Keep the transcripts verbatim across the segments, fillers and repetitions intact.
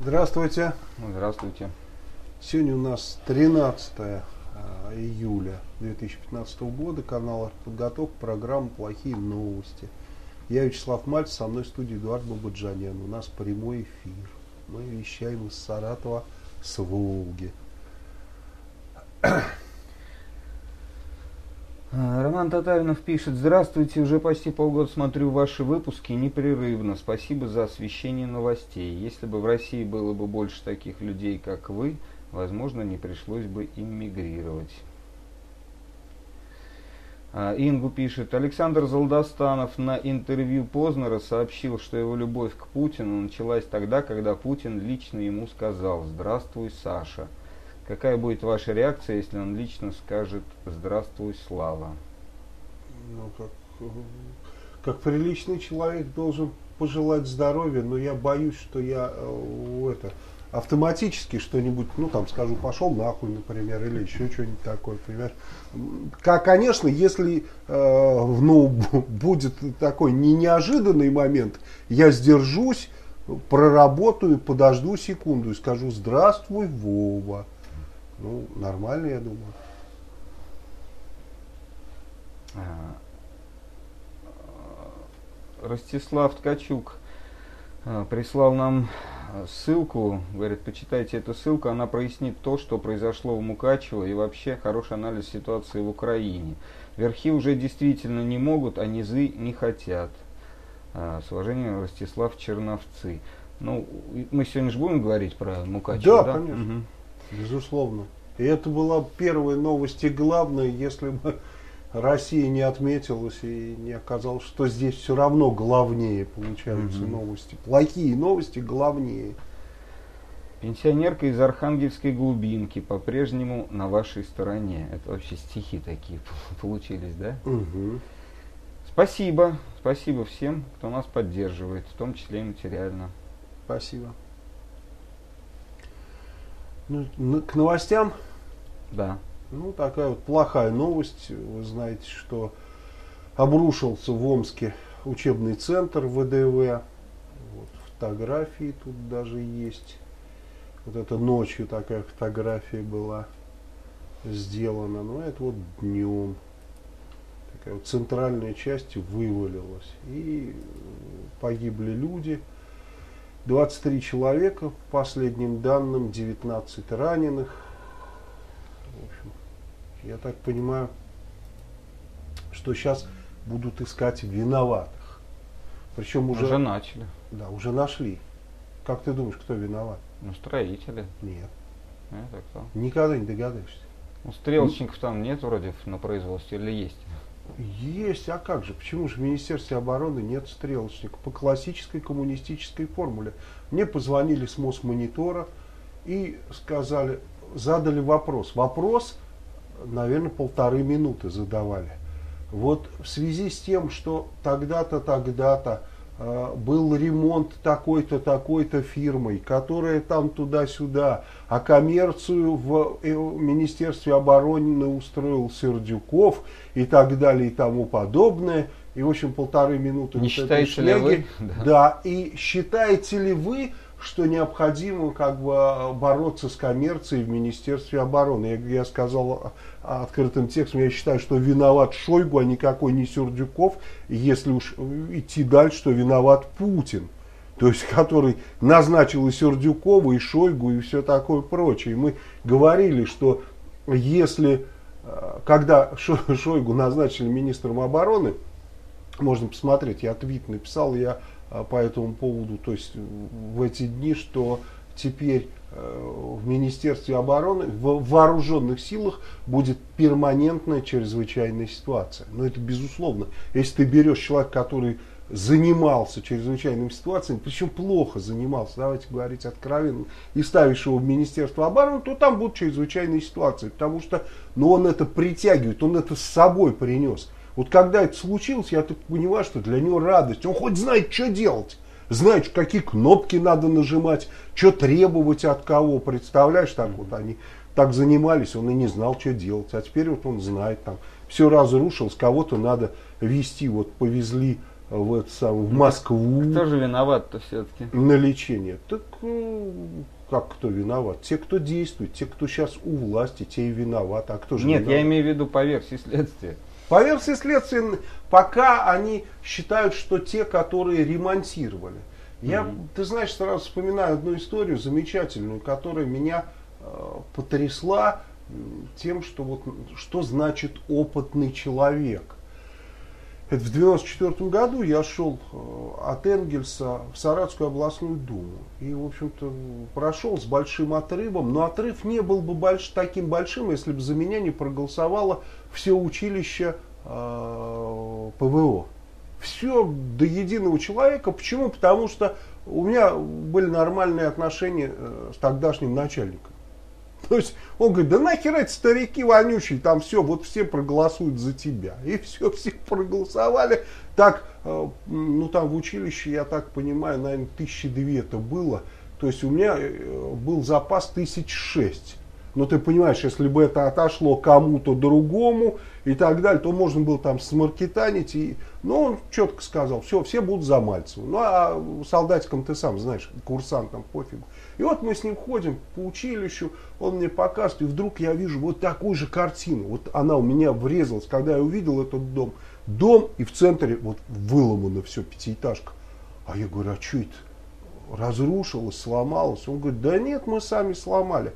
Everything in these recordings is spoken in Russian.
Здравствуйте. Здравствуйте. Сегодня у нас тринадцатое июля две тысячи пятнадцатого года. Канал «Артподготовка», программа «Плохие новости». Я Вячеслав Мальцев, со мной в студии Эдуард Бабаджанян. У нас прямой эфир. Мы вещаем из Саратова, с Волги. Роман Татаринов пишет: здравствуйте, уже почти полгода смотрю ваши выпуски непрерывно. Спасибо за освещение новостей. Если бы в России было бы больше таких людей, как вы, возможно, не пришлось бы иммигрировать. Ингу пишет: Александр Залдостанов на интервью Познера сообщил, что его любовь к Путину началась тогда, когда Путин лично ему сказал: «Здравствуй, Саша». Какая будет ваша реакция, если он лично скажет: «Здравствуй, Слава»? Ну, как, как приличный человек должен пожелать здоровья, но я боюсь, что я э, это, автоматически что-нибудь, ну там скажу, пошел нахуй, например, или еще что-нибудь такое, понимаешь? Как, конечно, если э, ну, будет такой не неожиданный момент, я сдержусь, проработаю, подожду секунду и скажу: «Здравствуй, Вова». Ну, нормально, я думаю. Ростислав Ткачук прислал нам ссылку, говорит: почитайте эту ссылку, она прояснит то, что произошло в Мукачево, и вообще хороший анализ ситуации в Украине. Верхи уже действительно не могут, а низы не хотят. С уважением, Ростислав Черновцы. Ну, мы сегодня же будем говорить про Мукачево, да? Да, конечно. Угу. Безусловно. И это была первая новость и главная, если бы Россия не отметилась и не оказалось, что здесь все равно главнее получаются угу. новости. Плохие новости главнее. Пенсионерка из Архангельской глубинки по-прежнему на вашей стороне. Это вообще стихи такие получились, да? Угу. Спасибо. Спасибо всем, кто нас поддерживает, в том числе и материально. Спасибо. Ну, к новостям? Да. Ну, такая вот плохая новость. Вы знаете, что обрушился в Омске учебный центр вэ дэ вэ. Вот, фотографии тут даже есть. Вот это ночью такая фотография была сделана. Но это вот днем. Такая вот центральная часть вывалилась. И погибли люди. двадцать три человека, по последним данным, девятнадцать раненых. В общем, я так понимаю, что сейчас будут искать виноватых. Причем уже, уже начали. Да, уже нашли. Как ты думаешь, кто виноват? Ну, строители. Нет. Это кто? Никогда не догадаешься. Ну, стрелочников там нет вроде на производстве, или есть? Есть, а как же? Почему же в Министерстве обороны нет стрелочников? По классической коммунистической формуле. Мне позвонили с Мосмонитора и сказали, задали вопрос. Вопрос, наверное, полторы минуты задавали. Вот в связи с тем, что тогда-то, тогда-то э, был ремонт такой-то, такой-то фирмой, которая там туда-сюда, а коммерцию в э, Министерстве обороны устроил Сердюков и так далее и тому подобное. И, в общем, полторы минуты. Не вот считаете ли вы? Да. да. И считаете ли вы, что необходимо как бы бороться с коммерцией в Министерстве обороны? Я, я сказал открытым текстом, я считаю, что виноват Шойгу, а никакой не Сердюков. Если уж идти дальше, то виноват Путин. То есть, который назначил и Сердюкова, и Шойгу, и все такое прочее. И мы говорили, что если, когда Шойгу назначили министром обороны, можно посмотреть, я твит написал, я по этому поводу, то есть в эти дни, что теперь в Министерстве обороны, в вооруженных силах будет перманентная чрезвычайная ситуация. Но это безусловно. Если ты берешь человека, который занимался чрезвычайными ситуациями, причем плохо занимался, давайте говорить откровенно, и ставишь его в Министерство обороны, то там будут чрезвычайные ситуации, потому что ну, он это притягивает, он это с собой принес. Вот когда это случилось, я так понимаю, что для него радость. Он хоть знает, что делать. Знает, какие кнопки надо нажимать, что требовать от кого. Представляешь, так вот они так занимались, он и не знал, что делать. А теперь вот он знает, там все разрушилось, кого-то надо вести. Вот повезли в, это самое, в Москву. Кто же виноват-то все-таки? На лечение. Так ну, как кто виноват? Те, кто действует, те, кто сейчас у власти, те и виноваты. А кто же Нет, виноват? я имею в виду по версии следствия. По версии следствия, пока они считают, что те, которые ремонтировали. Я, mm-hmm. ты знаешь, сразу вспоминаю одну историю замечательную, которая меня э, потрясла тем, что, вот, что значит опытный человек. Это в девяносто четвёртом году я шел от Энгельса в Саратовскую областную думу. И, в общем-то, прошел с большим отрывом. Но отрыв не был бы больш, таким большим, если бы за меня не проголосовало все училище э, ПВО. Все до единого человека. Почему? Потому что у меня были нормальные отношения э, с тогдашним начальником. То есть он говорит, да нахер эти старики вонючие, там все, вот все проголосуют за тебя. И все, все проголосовали. Так, э, ну там в училище, я так понимаю, наверное, тысячи две это было. То есть у меня э, был запас тысяч шесть. Но ты понимаешь, если бы это отошло кому-то другому и так далее, то можно было там смаркетанить. И, ну, он четко сказал, все, все будут за Мальцева. Ну, а солдатикам ты сам знаешь, курсантам пофигу. И вот мы с ним ходим по училищу, он мне показывает, и вдруг я вижу вот такую же картину. Вот она у меня врезалась, когда я увидел этот дом. Дом, и в центре вот выломано все, пятиэтажка. А я говорю, а что это? Разрушилось, сломалось? Он говорит, да нет, мы сами сломали.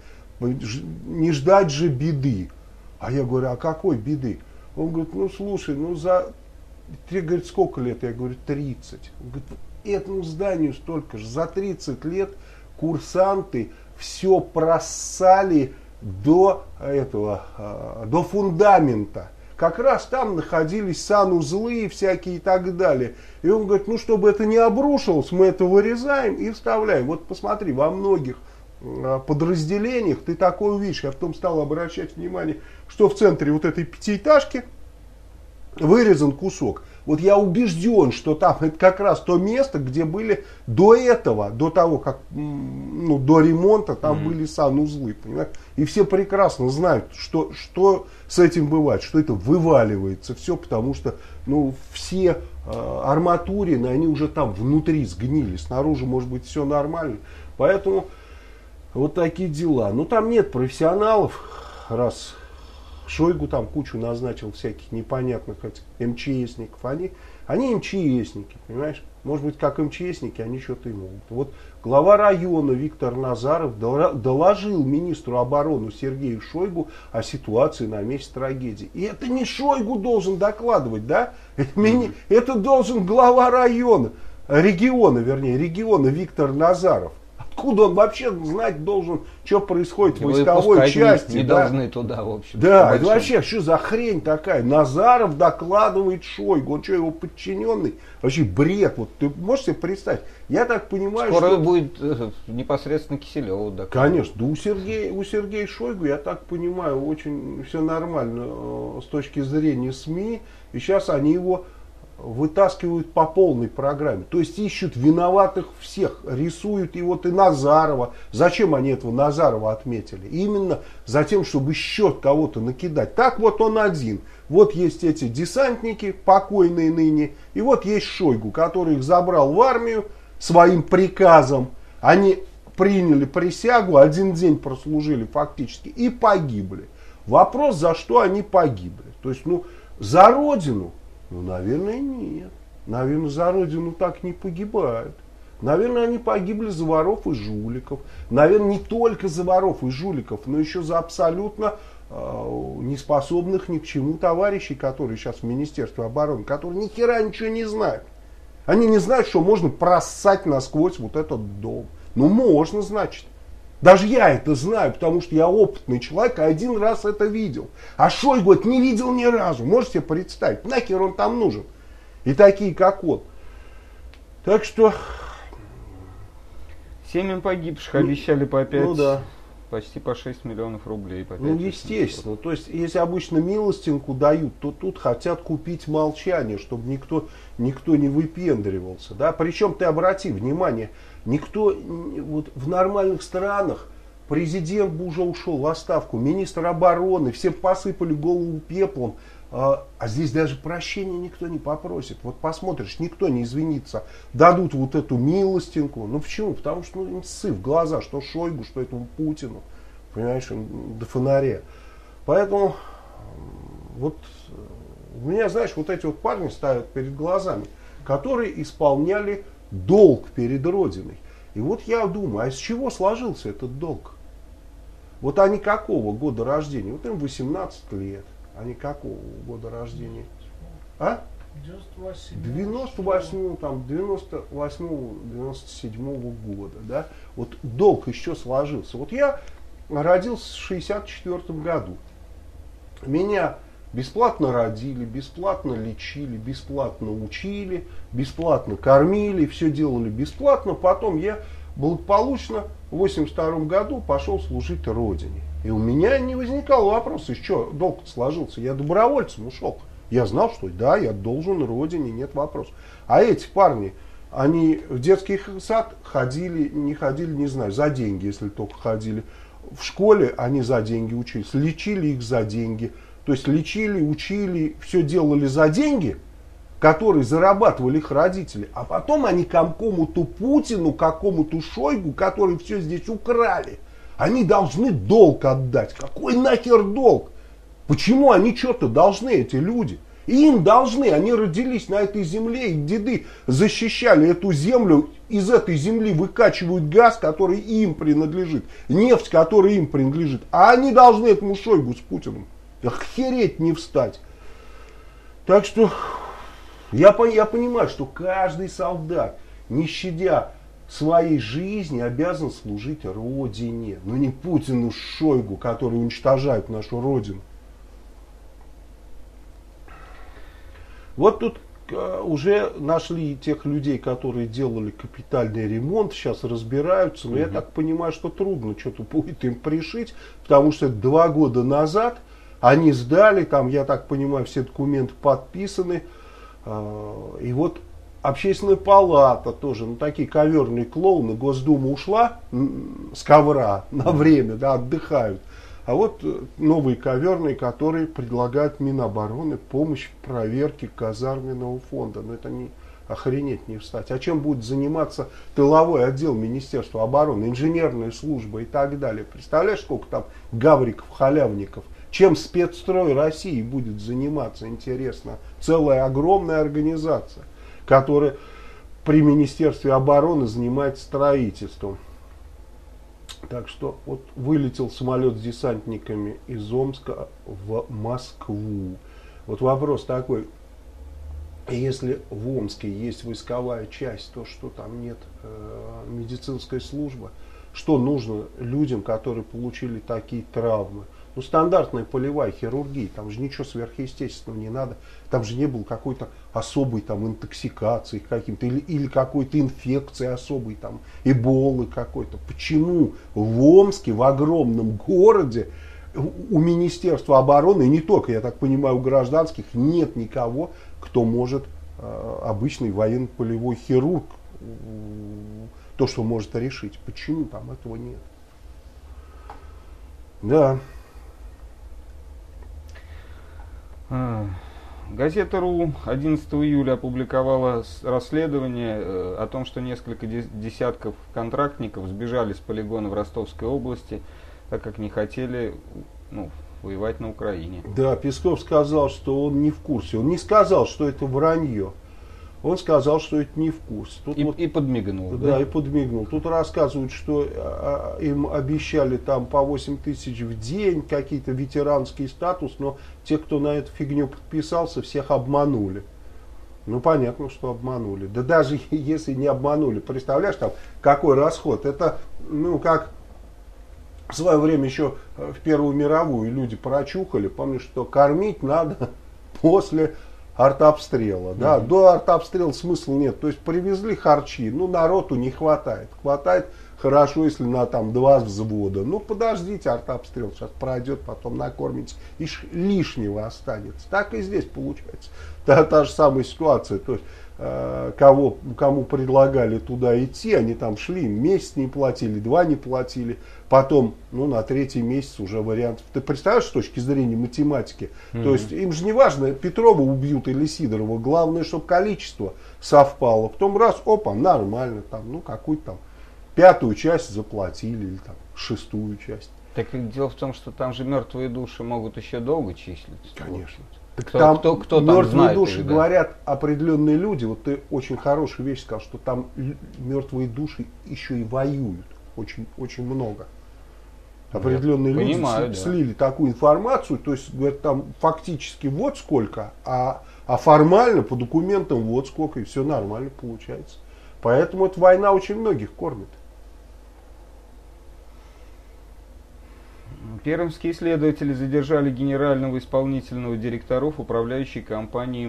Не ждать же беды. А я говорю, а какой беды? Он говорит, ну слушай, ну за... Тебе, говорит, сколько лет? Я говорю, тридцать. Он говорит, этому зданию столько же. За тридцать лет курсанты все проссали до этого, до фундамента. Как раз там находились санузлы всякие и так далее. И он говорит, ну чтобы это не обрушилось, мы это вырезаем и вставляем. Вот посмотри, во многих подразделениях ты такое увидишь. Я потом стал обращать внимание, что в центре вот этой пятиэтажки вырезан кусок. Вот я убежден, что там это как раз то место, где были до этого, до того, как, ну, до ремонта, там mm-hmm. были санузлы, понимаешь? И все прекрасно знают, что, что с этим бывает, что это вываливается все, потому что, ну, все э, арматурины, они уже там внутри сгнили, снаружи может быть все нормально. Поэтому вот такие дела. Ну, там нет профессионалов, раз Шойгу там кучу назначил всяких непонятных этих МЧСников. Они, они МЧСники, понимаешь? Может быть, как МЧСники, они что-то и могут. Вот глава района Виктор Назаров доложил министру обороны Сергею Шойгу о ситуации на месте трагедии. И это не Шойгу должен докладывать, да? Mm-hmm. Это должен глава района, региона, вернее, региона Виктор Назаров. Откуда он вообще знать должен, что происходит в войсковой части? Не, не да? должны туда, в общем. Да, это вообще, что за хрень такая? Назаров докладывает Шойгу. Он что, его подчиненный? Вообще бред. Вот ты можешь себе представить? Я так понимаю, скоро что... будет э, непосредственно Киселеву докладывать. Конечно. Да у Сергея, у Сергея Шойгу, я так понимаю, очень все нормально э, с точки зрения СМИ. И сейчас они его вытаскивают по полной программе. То есть ищут виноватых всех, рисуют и вот и Назарова. Зачем они этого Назарова отметили? Именно за тем, чтобы еще кого-то накидать. Так вот он один. Вот есть эти десантники, покойные ныне, и вот есть Шойгу, который их забрал в армию своим приказом. Они приняли присягу, один день прослужили фактически и погибли. Вопрос, за что они погибли. То есть, ну, за родину. Ну, наверное, нет. Наверное, за родину так не погибают. Наверное, они погибли за воров и жуликов. Наверное, не только за воров и жуликов, но еще за абсолютно э, неспособных ни к чему товарищей, которые сейчас в Министерстве обороны, которые ни хера ничего не знают. Они не знают, что можно проссать насквозь вот этот дом. Ну, можно, значит. Даже я это знаю, потому что я опытный человек, и один раз это видел. А Шойгу это не видел ни разу. Можете себе представить? Нахер он там нужен? И такие, как он. Так что... Семь погибших ну, обещали по пять, ну, да. почти по шесть миллионов рублей. По пять, ну, естественно. То есть, если обычно милостинку дают, то тут хотят купить молчание, чтобы никто, никто не выпендривался. Да? Причем, ты обрати внимание, никто вот в нормальных странах, президент бы уже ушел в отставку, министр обороны, все посыпали голову пеплом, А, а здесь даже прощения никто не попросит. Вот посмотришь, никто не извинится. Дадут вот эту милостинку. Ну почему? Потому что ну, ссы в глаза, что Шойгу, что этому Путину. Понимаешь, до фонаря. Поэтому вот у меня, знаешь, вот эти вот парни ставят перед глазами, которые исполняли долг перед Родиной. И вот я думаю, а из чего сложился этот долг? Вот они какого года рождения? Вот им восемнадцать лет. Они какого года рождения? А? девяносто восьмого, там, девяносто восьмого, девяносто седьмого года. Да? Вот долг еще сложился. Вот я родился в шестьдесят четвёртом году. Меня бесплатно родили, бесплатно лечили, бесплатно учили, бесплатно кормили, все делали бесплатно. Потом я благополучно в восемьдесят втором году пошел служить Родине. И у меня не возникало вопроса, из чего долг сложился. Я добровольцем ушел. Я знал, что да, я должен Родине, нет вопросов. А эти парни, они в детский сад ходили, не ходили, не знаю, за деньги, если только ходили. В школе они за деньги учились, лечили их за деньги. То есть лечили, учили, все делали за деньги, которые зарабатывали их родители. А потом они какому-то Путину, какому-то Шойгу, которые все здесь украли, они должны долг отдать. Какой нахер долг? Почему они что-то должны, эти люди? И им должны, они родились на этой земле, и деды защищали эту землю, из этой земли выкачивают газ, который им принадлежит, нефть, которая им принадлежит. А они должны этому Шойгу с Путиным. Охереть не встать. Так что я, я понимаю, что каждый солдат, не щадя своей жизни, обязан служить Родине. Но не Путину, Шойгу, которые уничтожают нашу Родину. Вот тут э, уже нашли тех людей, которые делали капитальный ремонт, сейчас разбираются. Но mm-hmm. я так понимаю, что трудно что-то будет им пришить, потому что два года назад они сдали, там, я так понимаю, все документы подписаны. Э, и вот Общественная палата тоже, ну такие коверные клоуны, Госдума ушла с ковра на время, да, отдыхают. А вот новые коверные, которые предлагают Минобороны помощь в проверке казарменного фонда. Но это не охренеть не встать. А чем будет заниматься тыловой отдел Министерства обороны, инженерная служба и так далее? Представляешь, сколько там гавриков, халявников? Чем спецстрой России будет заниматься, интересно? Целая огромная организация, которая при Министерстве обороны занимается строительством. Так что вот вылетел самолет с десантниками из Омска в Москву. Вот вопрос такой, если в Омске есть войсковая часть, то что там нет э, медицинской службы, что нужно людям, которые получили такие травмы? Ну, стандартная полевая хирургия, там же ничего сверхъестественного не надо. Там же не было какой-то особой там интоксикации каким-то или, или какой-то инфекции особой, там, эболы какой-то. Почему в Омске, в огромном городе, у Министерства обороны, и не только, я так понимаю, у гражданских, нет никого, кто может, э, обычный военно-полевой хирург, э, то, что может решить. Почему там этого нет? Да. Газета РУ одиннадцатого июля опубликовала расследование э, о том, что несколько десятков контрактников сбежали с полигона в Ростовской области, так как не хотели ну, воевать на Украине. Да, Песков сказал, что он не в курсе. Он не сказал, что это вранье. Он сказал, что это не в курсе. Тут и, вот, и подмигнул. Да, да, и подмигнул. Тут рассказывают, что а, им обещали там по восемь тысяч в день, какие-то ветеранский статус, но те, кто на эту фигню подписался, всех обманули. Ну, понятно, что обманули. Да даже если не обманули, представляешь, там какой расход. Это, ну, как в свое время еще в Первую мировую люди прочухали, помнишь, что кормить надо после артобстрела. Да? Mm-hmm. До артобстрела смысла нет. То есть привезли харчи, ну народу не хватает. Хватает хорошо, если на там два взвода. Ну подождите, артобстрел сейчас пройдет, потом накормите. И лишнего останется. Так и здесь получается. Та, та же самая ситуация. То есть кого, кому предлагали туда идти, они там шли, месяц не платили, два не платили, потом, ну, на третий месяц уже вариантов. Ты представляешь, с точки зрения математики? Mm-hmm. То есть им же не важно, Петрова убьют или Сидорова, главное, чтобы количество совпало. Потом раз, опа, нормально, там, ну, какую-то там пятую часть заплатили, или там шестую часть. Так дело в том, что там же мертвые души могут еще долго числиться. Конечно. Так кто, там кто, кто мертвые там знает души их, да? говорят определенные люди. Вот ты очень хорошую вещь сказал, что там мертвые души еще и воюют. Очень, очень много. Определенные Я люди понимаю, с, да. слили такую информацию, то есть, говорят, там фактически вот сколько, а, а формально по документам вот сколько, и все нормально получается. Поэтому эта война очень многих кормит. Пермские следователи задержали генерального исполнительного директоров управляющей компании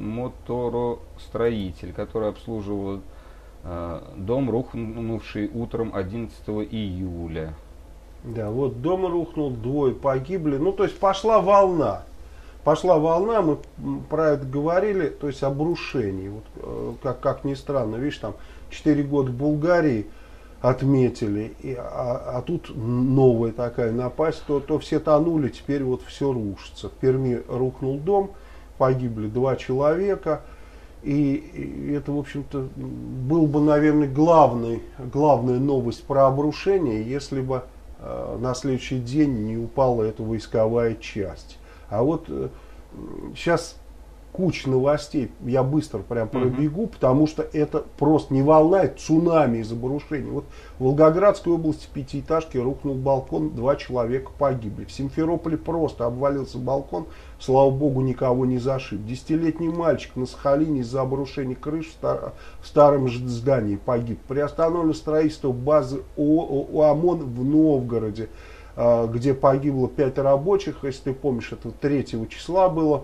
«Моторостроитель», которая обслуживала э, дом, рухнувший утром одиннадцатого июля. Да, вот дом рухнул, двое погибли. Ну, то есть пошла волна. Пошла волна, мы про это говорили, то есть обрушений. Вот, э, как, как ни странно, видишь, там четыре года в Булгарии отметили, и, а, а тут новая такая напасть, то, то все тонули, теперь вот все рушится. В Перми рухнул дом, погибли два человека, и, и это, в общем-то, был бы, наверное, главный, главная новость про обрушение, если бы э, на следующий день не упала эта войсковая часть. А вот э, сейчас куча новостей, я быстро прям пробегу, mm-hmm. потому что это просто не волна, это цунами из обрушений. Вот в Волгоградской области пятиэтажки рухнул балкон, два человека погибли. В Симферополе просто обвалился балкон, слава богу, никого не зашиб. Десятилетний мальчик на Сахалине из-за обрушения крыш в, стар, в старом здании погиб. Приостановлено строительство базы ОМОН в Новгороде, где погибло пять рабочих, если ты помнишь, это третьего числа было.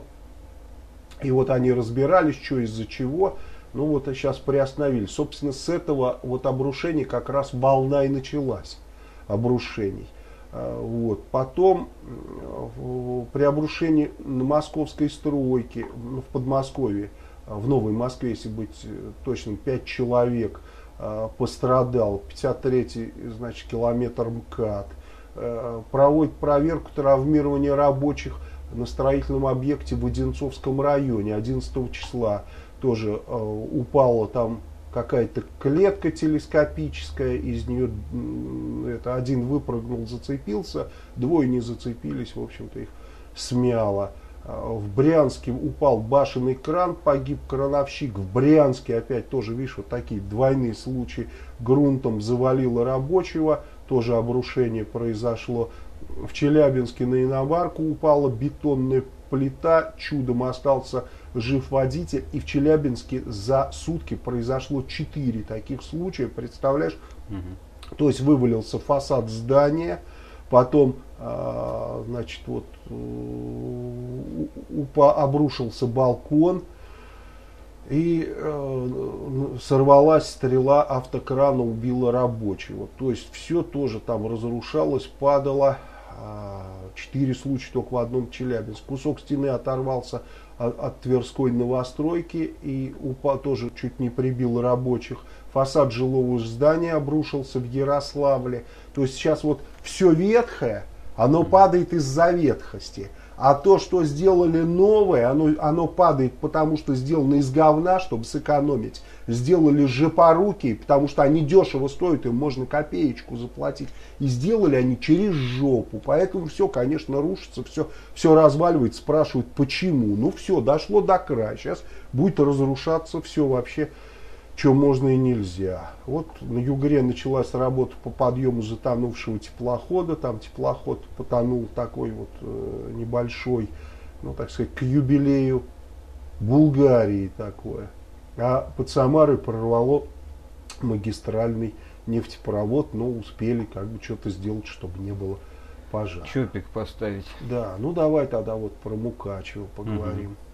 И вот они разбирались, что из-за чего. Ну вот, а сейчас приостановили. Собственно, с этого вот обрушения как раз волна и началась. Обрушений. Вот. Потом при обрушении на московской стройке, в Подмосковье, в Новой Москве, если быть точным, пять человек пострадал. пятьдесят третий, значит, километр МКАД. Проводит проверку травмирования рабочих на строительном объекте в Одинцовском районе одиннадцатого числа. Тоже э, упала там какая-то клетка телескопическая, из нее это, один выпрыгнул, зацепился, двое не зацепились, в общем-то их смяло. В Брянске упал башенный кран, погиб крановщик. В Брянске опять тоже, видишь, вот такие двойные случаи. Грунтом завалило рабочего, тоже обрушение произошло. В Челябинске на иномарку упала бетонная плита, чудом остался жив водитель. И в Челябинске за сутки произошло четыре таких случая, представляешь? Угу. То есть вывалился фасад здания, потом э, значит, вот, э, упа, обрушился балкон, и э, сорвалась стрела автокрана, убила рабочего. То есть все тоже там разрушалось, падало. Четыре случая только в одном Челябинске. Кусок стены оторвался от, от Тверской новостройки и упал, тоже чуть не прибил рабочих. Фасад жилого здания обрушился в Ярославле. То есть сейчас вот все ветхое, оно падает из-за ветхости. А то, что сделали новое, оно, оно падает, потому что сделано из говна, чтобы сэкономить. Сделали жопорукие, потому что они дешево стоят, им можно копеечку заплатить. И сделали они через жопу. Поэтому все, конечно, рушится, все, все разваливается. Спрашивают, почему? Ну все, дошло до края. Сейчас будет разрушаться все вообще, что можно и нельзя. Вот на Югре началась работа по подъему затонувшего теплохода. Там теплоход потонул такой вот э, небольшой, ну так сказать, к юбилею Булгарии такое. А под Самарой прорвало магистральный нефтепровод, но успели как бы что-то сделать, чтобы не было пожара. Чопик поставить. Да, ну давай тогда вот про Мукачево поговорим. Угу.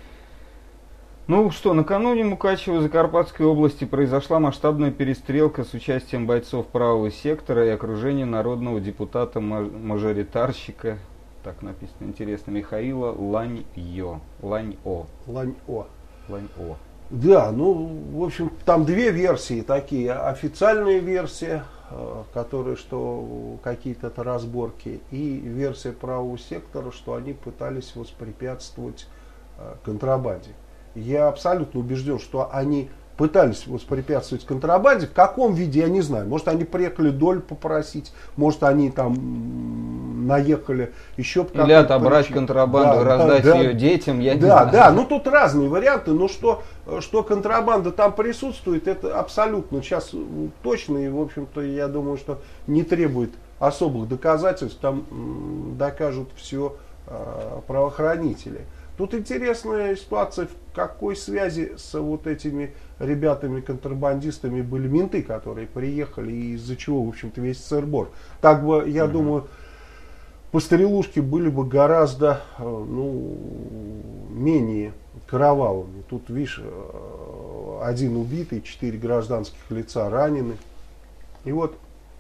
Ну что, накануне в Мукачево Закарпатской области произошла масштабная перестрелка с участием бойцов правого сектора и окружения народного депутата-мажоритарщика, так написано интересно, Михаила Ланьо. Ланьо. Ланьо. Ланьо. Да, ну, в общем, там две версии такие. Официальная версия, которые, что какие-то разборки, и версия правого сектора, что они пытались воспрепятствовать контрабанде. Я абсолютно убежден, что они пытались воспрепятствовать контрабанде. В каком виде, я не знаю. Может, они приехали долю попросить, может, они там наехали еще по Или отобрать причине. контрабанду, да, раздать да, ее да, детям, я да, не знаю. Да, ну тут разные варианты, но что, что контрабанда там присутствует, это абсолютно сейчас точно, и, в общем-то, я думаю, что не требует особых доказательств, там докажут все э, правоохранители. Тут интересная ситуация, в какой связи с вот этими ребятами-контрабандистами были менты, которые приехали, и из-за чего, в общем-то, весь сыр-бор. Так бы, я mm-hmm. думаю, пострелушки были бы гораздо ну, менее кровавыми. Тут, видишь, один убитый, четыре гражданских лица ранены. И вот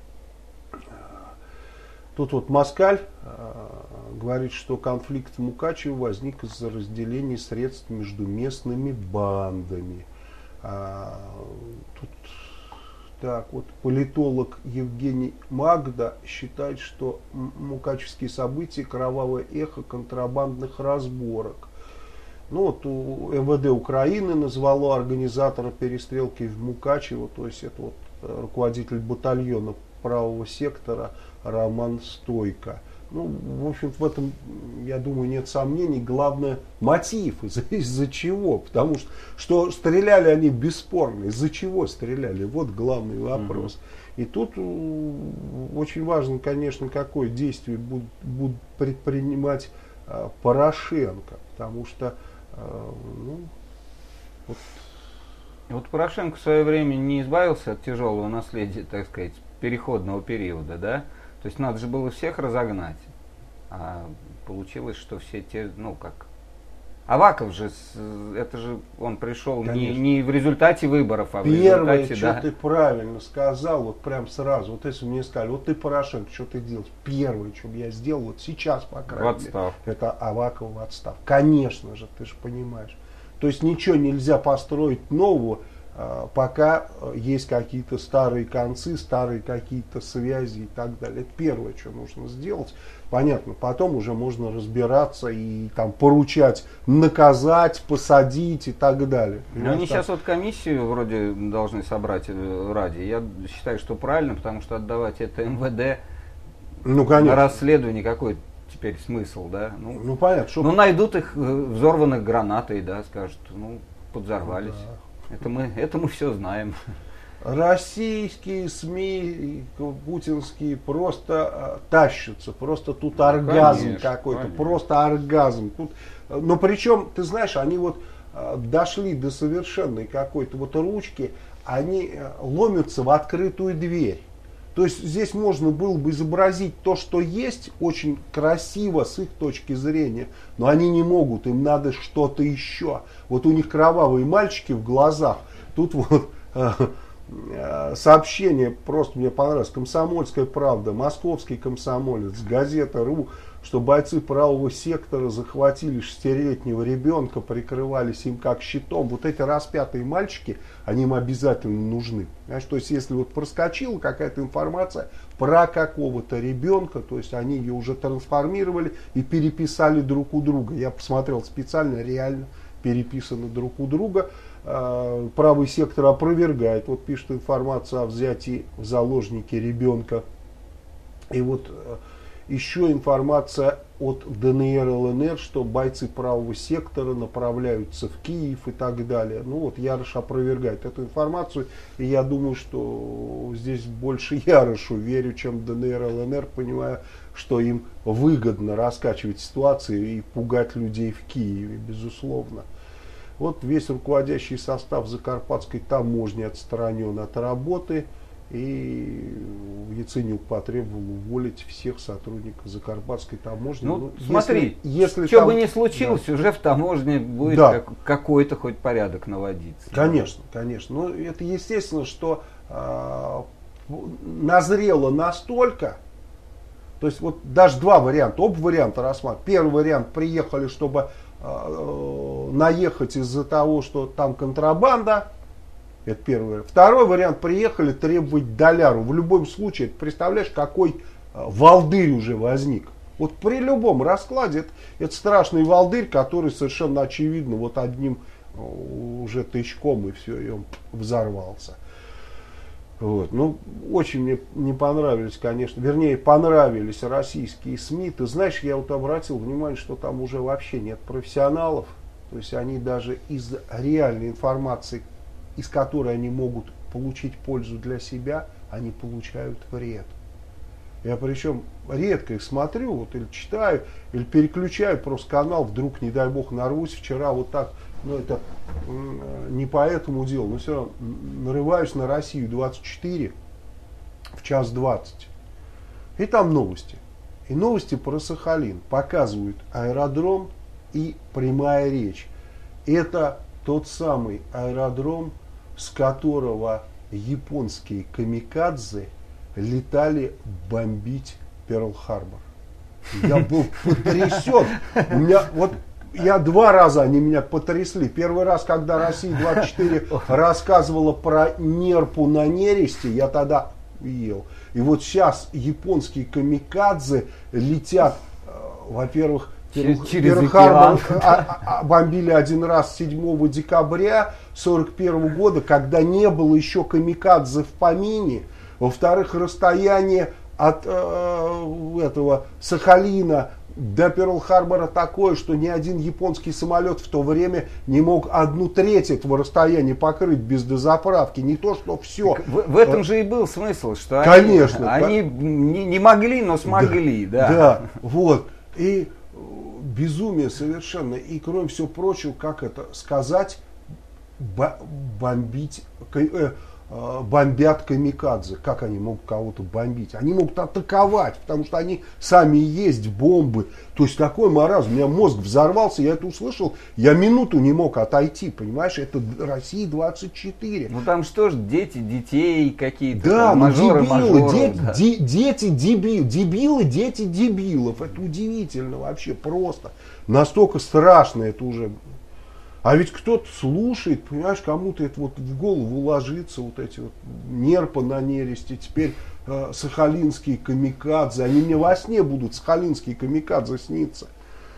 тут вот Москаль говорит, что конфликт в Мукачево возник из-за разделения средств между местными бандами. А, тут, так, вот политолог Евгений Магда считает, что мукачевские события кровавое эхо контрабандных разборок. Ну вот у эм вэ дэ Украины назвало организатора перестрелки в Мукачево, то есть это вот руководитель батальона правого сектора Роман Стойко. Ну, в общем, в этом, я думаю, нет сомнений. Главное, мотив, из-за, из-за чего. Потому что, что стреляли они бесспорно. Из-за чего стреляли? Вот главный вопрос. Угу. И тут очень важно, конечно, какое действие будут, будут предпринимать а, Порошенко. Потому что, а, ну, вот. Вот Порошенко в свое время не избавился от тяжелого наследия, так сказать, переходного периода, да? То есть надо же было всех разогнать. А получилось, что все те, ну как... Аваков же, это же он пришел не, не в результате выборов, а в Первое, результате... что да. ты правильно сказал, вот прям сразу, вот если мне сказали, вот ты, Порошенко, что ты делаешь? Первое, что я сделал, вот сейчас, по крайней мере, это Аваков в отставку. Конечно же, ты же понимаешь. То есть ничего нельзя построить нового, пока есть какие-то старые концы, старые какие-то связи и так далее. Это первое, что нужно сделать. Понятно, потом уже можно разбираться и там поручать, наказать, посадить и так далее. Но они сейчас вот комиссию вроде должны собрать ради. Я считаю, что правильно, потому что отдавать это эм вэ дэ ну, на расследование какой теперь смысл, да? Ну, ну понятно. Что... Ну найдут их взорванных гранатой, да, скажут, ну подзорвались. Да. Это мы, это мы все знаем. Российские СМИ, путинские, просто тащатся. Просто тут оргазм какой-то. Просто оргазм. Тут, но причем, ты знаешь, они вот дошли до совершенной какой-то вот ручки. Они ломятся в открытую дверь. То есть здесь можно было бы изобразить то, что есть, очень красиво с их точки зрения, но они не могут, им надо что-то еще. Вот у них кровавые мальчики в глазах. Тут вот э, э, сообщение, просто мне понравилось, «Комсомольская правда», «Московский комсомолец», газета «РУ», что бойцы правого сектора захватили шестилетнего ребенка, прикрывались им как щитом. Вот эти распятые мальчики, они им обязательно нужны. Знаешь, то есть, если вот проскочила какая-то информация про какого-то ребенка, то есть, они ее уже трансформировали и переписали друг у друга. Я посмотрел специально, реально переписаны друг у друга. Правый сектор опровергает. Вот пишет информацию о взятии в заложники ребенка. И вот... Еще информация от дэ эн эр эл эн эр, что бойцы правого сектора направляются в Киев и так далее. Ну вот Ярош опровергает эту информацию. И я думаю, что здесь больше Ярошу верю, чем дэ эн эр эл эн эр, понимая, что им выгодно раскачивать ситуацию и пугать людей в Киеве, безусловно. Вот весь руководящий состав Закарпатской таможни отстранен от работы. И Яценюк потребовал уволить всех сотрудников Закарпатской таможни. Ну, ну смотри, если, если что там, бы ни случилось, да. уже в таможне будет да. как, какой-то хоть порядок наводиться. Конечно, конечно. Но это естественно, что э, назрело настолько, то есть вот даже два варианта, оба варианта рассматривают. Первый вариант: приехали, чтобы э, наехать из-за того, что там контрабанда. Это первый вариант. Второй вариант, приехали требовать доляру. В любом случае, ты представляешь, какой э, волдырь уже возник. Вот при любом раскладе это, это страшный волдырь, который совершенно очевидно вот одним уже тычком и все, и он взорвался. Вот. Ну, очень мне не понравились, конечно, вернее, понравились российские СМИ. Ты знаешь, я вот обратил внимание, что там уже вообще нет профессионалов. То есть они даже из реальной информации, из которой они могут получить пользу для себя, они получают вред. Я причем редко их смотрю, вот или читаю, или переключаю просто канал, вдруг, не дай бог, нарвусь. Вчера вот так, ну это не по этому делу, но все равно нарываюсь на Россию двадцать четыре в час двадцать. И там новости. И новости про Сахалин. Показывают аэродром и прямая речь. Это тот самый аэродром, с которого японские камикадзе летали бомбить Перл-Харбор. Я был потрясен. У меня, вот, я два раза они меня потрясли. Первый раз, когда Россия двадцать четыре рассказывала про Нерпу на Нересте, я тогда ел. И вот сейчас японские камикадзе летят, э, во-первых, Перл-Харбор а, а, бомбили один раз седьмого декабря сорок первого года, когда не было еще камикадзе в помине. Во-вторых, расстояние от э, этого Сахалина до Перл-Харбора такое, что ни один японский самолет в то время не мог одну треть этого расстояния покрыть без дозаправки. Не то, что все. В, в этом же и был смысл, что конечно, они, они не, не могли, но смогли. Да, да. Да, вот. И безумие совершенно. И кроме всего прочего, как это сказать, бомбить... Э, бомбят камикадзе. Как они могут кого-то бомбить? Они могут атаковать, потому что они сами и есть бомбы. То есть такой маразм. У меня мозг взорвался, я это услышал. Я минуту не мог отойти, понимаешь? Это Россия двадцать четыре. Ну там что ж, дети, детей какие-то. Да, там, ну мажоры, дебилы, мажоры, дети, да. де, дети дебил, дебилы, дети дебилов. Это удивительно вообще просто. Настолько страшно это уже. А ведь кто-то слушает, понимаешь, кому-то это вот в голову ложится, вот эти вот Нерпа на Нересте, теперь э, сахалинские камикадзе. Они мне во сне будут, сахалинские камикадзе, сниться.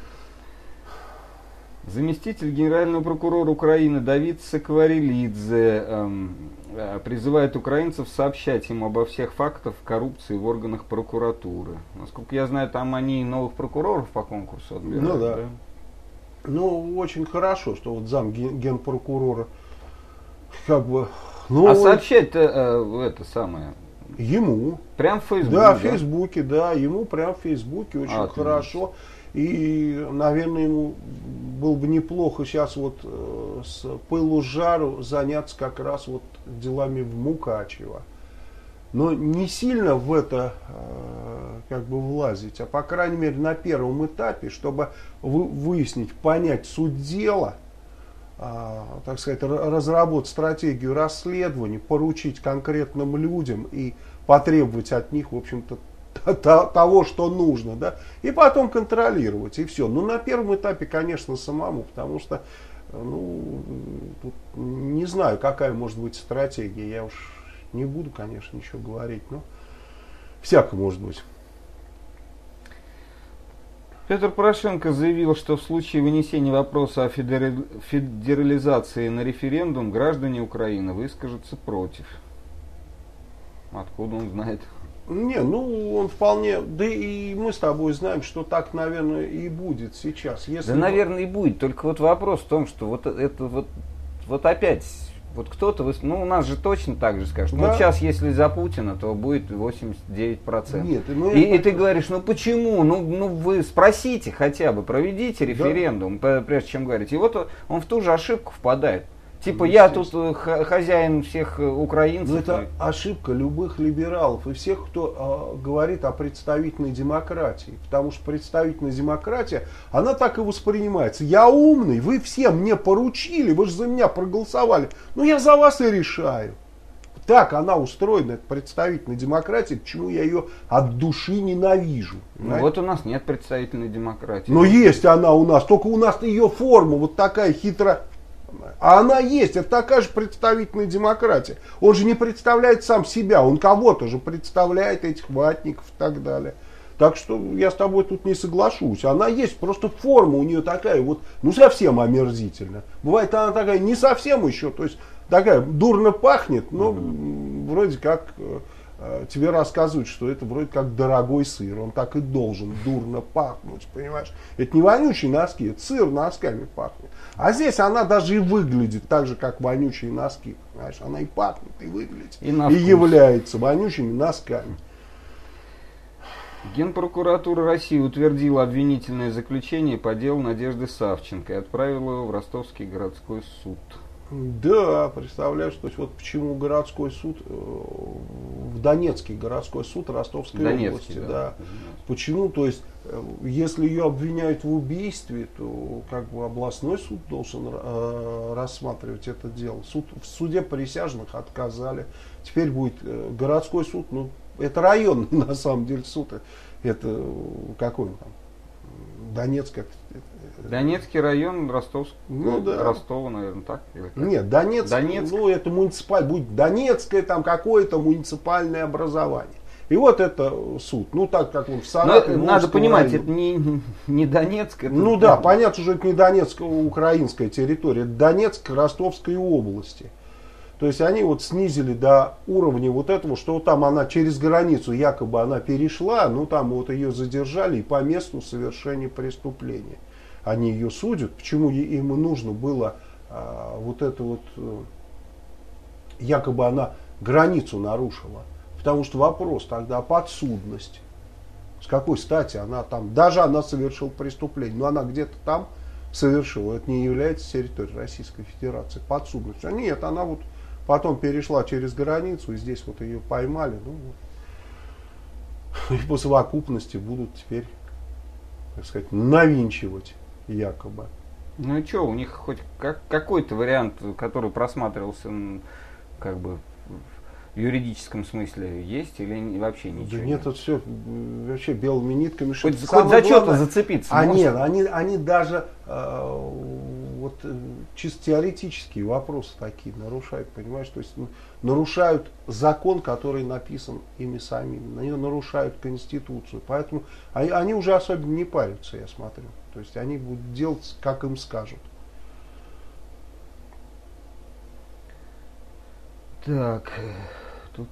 Заместитель генерального прокурора Украины Давид Сакварелидзе эм, э, призывает украинцев сообщать ему обо всех фактах коррупции в органах прокуратуры. Насколько я знаю, там они новых прокуроров по конкурсу отбирают. Ну да. да? Ну, очень хорошо, что вот зам ген, генпрокурора как бы... Ну, а сообщать-то э, это самое... Ему. Прям в Фейсбуке? Да, да? в Фейсбуке, да, ему прям в Фейсбуке очень а, хорошо. И, наверное, ему было бы неплохо сейчас вот э, с пылу с жару заняться как раз вот делами в Мукачево. Но не сильно в это э, как бы влазить, а по крайней мере на первом этапе, чтобы вы, выяснить, понять суть дела, э, так сказать, разработать стратегию расследования, поручить конкретным людям и потребовать от них, в общем-то, того, что нужно, да, и потом контролировать, и все. Но на первом этапе, конечно, самому, потому что, ну, тут не знаю, какая может быть стратегия, я уж не буду, конечно, ничего говорить, но всяко может быть. Петр Порошенко заявил, что в случае вынесения вопроса о федерализации на референдум граждане Украины выскажутся против. Откуда он знает? Не, ну он вполне, да и мы с тобой знаем, что так, наверное, и будет сейчас. Если да, бы... наверное, и будет. Только вот вопрос в том, что вот это вот, вот опять, вот кто-то, ну у нас же точно так же скажет. Да? Ну сейчас, если за Путина, то будет восемьдесят девять процентов. Нет, ну, и, и ты говоришь, ну почему? Ну, ну вы спросите хотя бы, проведите референдум, да, прежде чем говорить. И вот он в ту же ошибку впадает. Типа я тут хозяин всех украинцев. Но это ошибка любых либералов и всех, кто э, говорит о представительной демократии. Потому что представительная демократия, она так и воспринимается. Я умный, вы все мне поручили, вы же за меня проголосовали. Ну я за вас и решаю. Так она устроена, это представительная демократия, почему я ее от души ненавижу. Ну, вот у нас нет представительной демократии. Но есть она у нас, только у нас ее форма вот такая хитрая. А она есть, это такая же представительная демократия. Он же не представляет сам себя, он кого-то же представляет, этих ватников и так далее. Так что я с тобой тут не соглашусь. Она есть, просто форма у нее такая вот, ну совсем омерзительная. Бывает она такая не совсем еще, то есть такая дурно пахнет, но mm-hmm. вроде как э, тебе рассказывают, что это вроде как дорогой сыр. Он так и должен дурно пахнуть, понимаешь. Это не вонючие носки, это сыр носками пахнет. А здесь она даже и выглядит так же, как вонючие носки, понимаешь. Она и пахнет, и выглядит, и, и является вонючими носками. Генпрокуратура России утвердила обвинительное заключение по делу Надежды Савченко и отправила его в Ростовский городской суд. Да, представляешь, то есть вот почему городской суд, в Донецкий городской суд Ростовской Донецкий, области, да. да. Почему, то есть, если ее обвиняют в убийстве, то как бы областной суд должен э, рассматривать это дело. Суд, в суде присяжных отказали, теперь будет э, городской суд, ну это районный на самом деле суд, это какой он там, Донецк, это, Донецкий район, Ростовск, ну, да. Ростова, наверное, так? Или как? Нет, Донецк, Донецк, ну это муниципальное, будет Донецкое там какое-то муниципальное образование. И вот это суд, ну так как он в Саратове. Надо понимать, районе. Это не, не Донецк. Это ну да, понятно, что это не Донецк, украинская территория, это Донецк Ростовской области. То есть они вот снизили до уровня вот этого, что вот там она через границу якобы она перешла, ну там вот ее задержали и по месту совершения преступления. Они ее судят, почему им и нужно было а, вот это вот, якобы она границу нарушила. Потому что вопрос тогда о подсудности. С какой стати она там, даже она совершила преступление, но она где-то там совершила, это не является территорией Российской Федерации, подсудность. А нет, она вот потом перешла через границу, и здесь вот ее поймали, ну вот. И по совокупности будут теперь, так сказать, навинчивать якобы. Ну и что, у них хоть как, какой-то вариант, который просматривался как бы в юридическом смысле, есть или вообще ничего? Да нет, это все вообще белыми нитками. Хоть, хоть за что-то зацепиться. А нет, они, они даже э, вот чисто теоретические вопросы такие нарушают, понимаешь? То есть ну, нарушают закон, который написан ими самими, они нарушают Конституцию, поэтому они, они уже особенно не парятся, я смотрю. То есть они будут делать, как им скажут. Так, тут...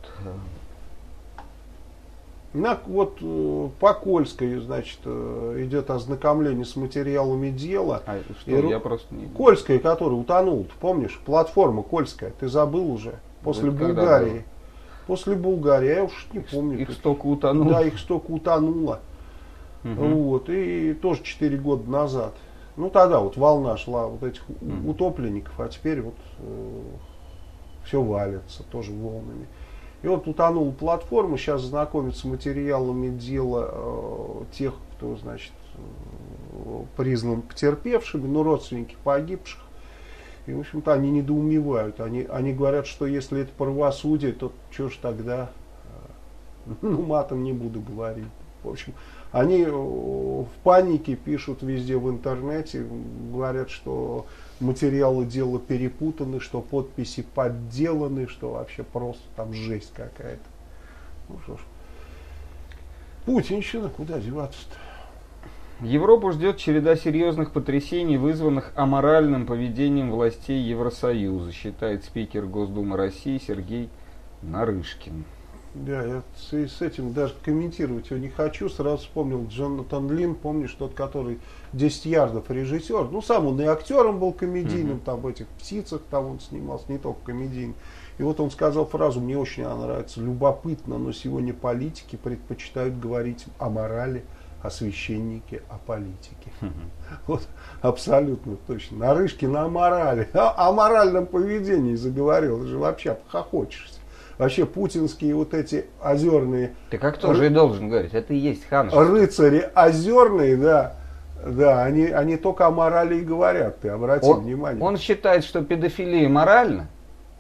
На, вот по Кольской, значит, идет ознакомление с материалами дела. А что, и, я просто не... Кольская, которая утонула, ты помнишь? Платформа Кольская, ты забыл уже? После Это Булгарии. После Булгарии, я уж не их, помню. Их столько утонуло. Да, их столько утонуло. Угу. Вот, и тоже четыре года назад. Ну тогда вот волна шла вот этих угу. утопленников, а теперь вот э, все валится тоже волнами. И вот утонула платформа, сейчас знакомятся с материалами дела э, тех, кто, значит, э, признан потерпевшими, ну, родственники погибших. И, в общем-то, они недоумевают. Они, они говорят, что если это правосудие, то что ж тогда, э, ну, матом не буду говорить. В общем, они э, в панике пишут везде в интернете, говорят, что материалы дела перепутаны, что подписи подделаны, что вообще просто там жесть какая-то. Ну что ж, Путинщина, куда деваться-то? Европу ждет череда серьезных потрясений, вызванных аморальным поведением властей Евросоюза, считает спикер Госдумы России Сергей Нарышкин. Да, я с, с этим даже комментировать его не хочу. Сразу вспомнил Джонатан Лин, помнишь, тот, который десять ярдов режиссер. Ну, сам он и актером был комедийным, mm-hmm. там в этих «Птицах» там он снимался, не только комедийным. И вот он сказал фразу, мне очень она нравится, любопытно, но сегодня политики предпочитают говорить о морали, о священнике, о политике. Mm-hmm. Вот абсолютно точно. Нарышкин о морали, о, о моральном поведении заговорил, ты же вообще обхохочешься. Вообще путинские вот эти озерные... Так а кто же и должен говорить? Это и есть ханство. Рыцари озерные, да, да, они, они только о морали и говорят, ты обрати он, внимание. Он считает, что педофилия моральна?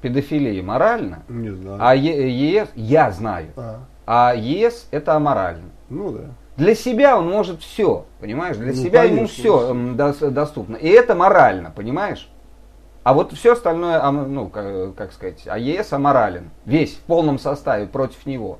педофилия морально, Не знаю. а ЕС, я знаю, А, а ЕС это аморально. ну да. Для себя он может все, понимаешь? Для Ну, себя ему конечно, все доступно. И это морально, понимаешь? А вот все остальное, ам- ну, как, как сказать, а ЕС аморален. Весь, в полном составе, против него.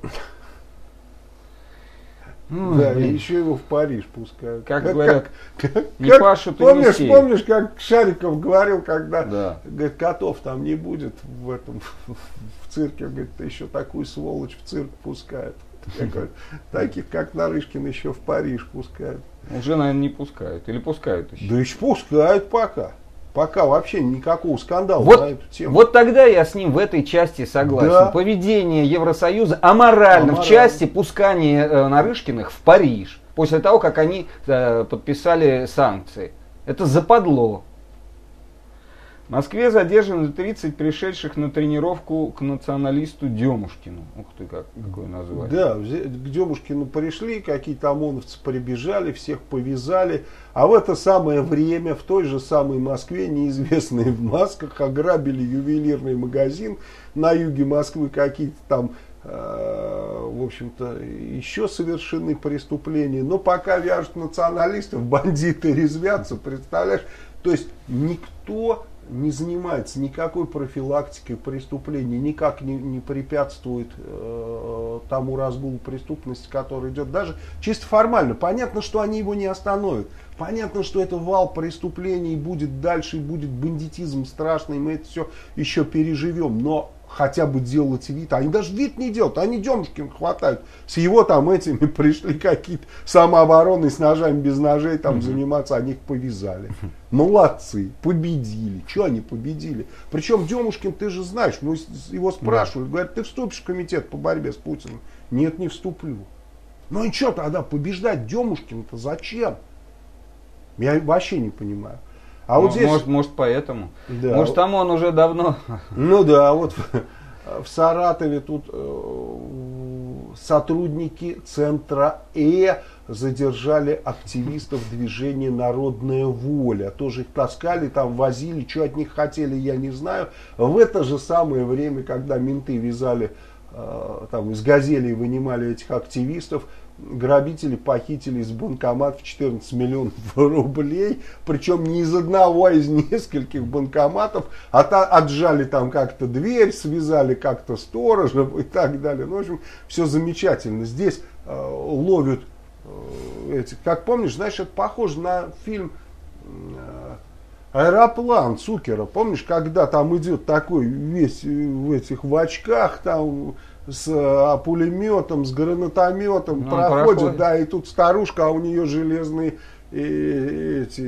Ну, Да, и блин. еще его в Париж пускают. Как говорят, как- не как- пашут и помнишь, не сеют. помнишь, как Шариков говорил, когда Да. говорит, котов там не будет в этом в цирке, говорит, еще такую сволочь в цирк пускают. Я говорю, таких, как Нарышкин, еще в Париж пускают. Уже, наверное, не пускают. Или пускают еще. Да еще пускают пока. Пока вообще никакого скандала Вот, на эту тему. вот тогда я с ним в этой части согласен. Да. Поведение Евросоюза аморально, Аморально. в части пускания э, Нарышкиных в Париж. После того, как они э, подписали санкции. Это западло. В Москве задержаны тридцать пришедших на тренировку к националисту Демушкину. Ух ты, как, какое название. Да, взе- к Демушкину пришли, какие-то ОМОНовцы прибежали, всех повязали. А в это самое время в той же самой Москве неизвестные в масках ограбили ювелирный магазин на юге Москвы, какие-то там, э, в общем-то, еще совершены преступления. Но пока вяжут националистов, бандиты резвятся, представляешь? То есть никто не занимается никакой профилактикой преступлений, никак не, не препятствует э, тому разгулу преступности, который идет. Даже чисто формально. Понятно, что они его не остановят. Понятно, что это вал преступлений будет дальше, и будет бандитизм страшный, мы это все еще переживем. Но хотя бы делать вид. Они даже вид не делают. Они Демушкина хватают. С его там этими пришли какие-то самообороны с ножами, без ножей там заниматься. Они их повязали. Молодцы. Победили. Что они победили? Причем Демушкин, ты же знаешь, мы его спрашивали. Говорят, ты вступишь в комитет по борьбе с Путиным? Нет, не вступлю. Ну и что тогда побеждать Демушкина-то зачем? Я вообще не понимаю. А вот здесь... Может, может поэтому. Да. Может, там он уже давно. Ну да, вот в, в Саратове тут э, сотрудники центра Э задержали активистов движения «Народная воля». Тоже их таскали, там возили, что от них хотели, я не знаю. В это же самое время, когда менты вязали, э, там из «Газелей» вынимали этих активистов, грабители похитили из банкоматов четырнадцать миллионов рублей, причем не из одного, а из нескольких банкоматов, а та, отжали там как-то дверь, связали как-то сторожев и так далее. Ну, в общем, все замечательно. Здесь э, ловят э, эти, как помнишь, знаешь, это похоже на фильм э, «Аэроплан» Цукера. Помнишь, когда там идет такой весь в этих в очках, там с а, пулеметом, с гранатометом, Ну, проходит, проходит. да, и тут старушка, а у нее железные э, эти,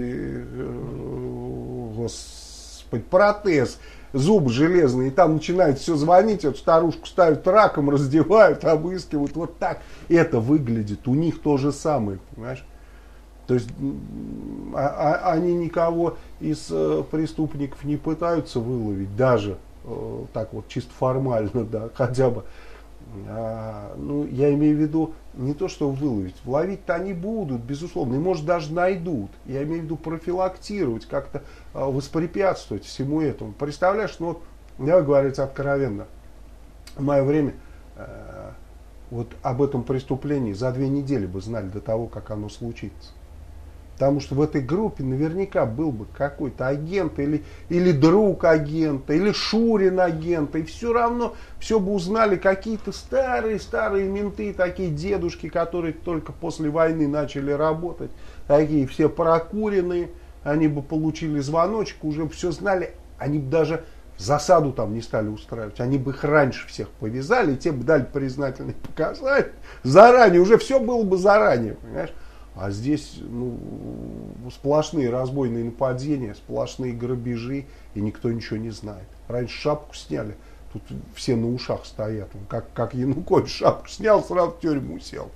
э, господи, протез, зуб железный, и там начинает все звонить, эту старушку ставят раком, раздевают, обыскивают, вот так это выглядит, у них то же самое, понимаешь? То есть м, а, а, они никого из э, преступников не пытаются выловить, даже э, так вот чисто формально, да, хотя бы. А, ну, я имею в виду не то, что выловить. Ловить-то они будут, безусловно, и может даже найдут. Я имею в виду профилактировать, как-то а, воспрепятствовать всему этому. Представляешь, ну вот, я говорить откровенно, в мое время э, вот об этом преступлении за две недели бы знали до того, как оно случится. Потому что в этой группе наверняка был бы какой-то агент или, или друг агента, или Шурин агента. И все равно все бы узнали какие-то старые-старые менты, такие дедушки, которые только после войны начали работать. Такие все прокуренные. Они бы получили звоночек, уже все знали. Они бы даже засаду там не стали устраивать. Они бы их раньше всех повязали, и те бы дали признательные показания. Заранее, уже все было бы заранее, понимаешь? А здесь ну, сплошные разбойные нападения, сплошные грабежи, и никто ничего не знает. Раньше шапку сняли, тут все на ушах стоят. Как, как Янукович шапку снял, сразу в тюрьму сел.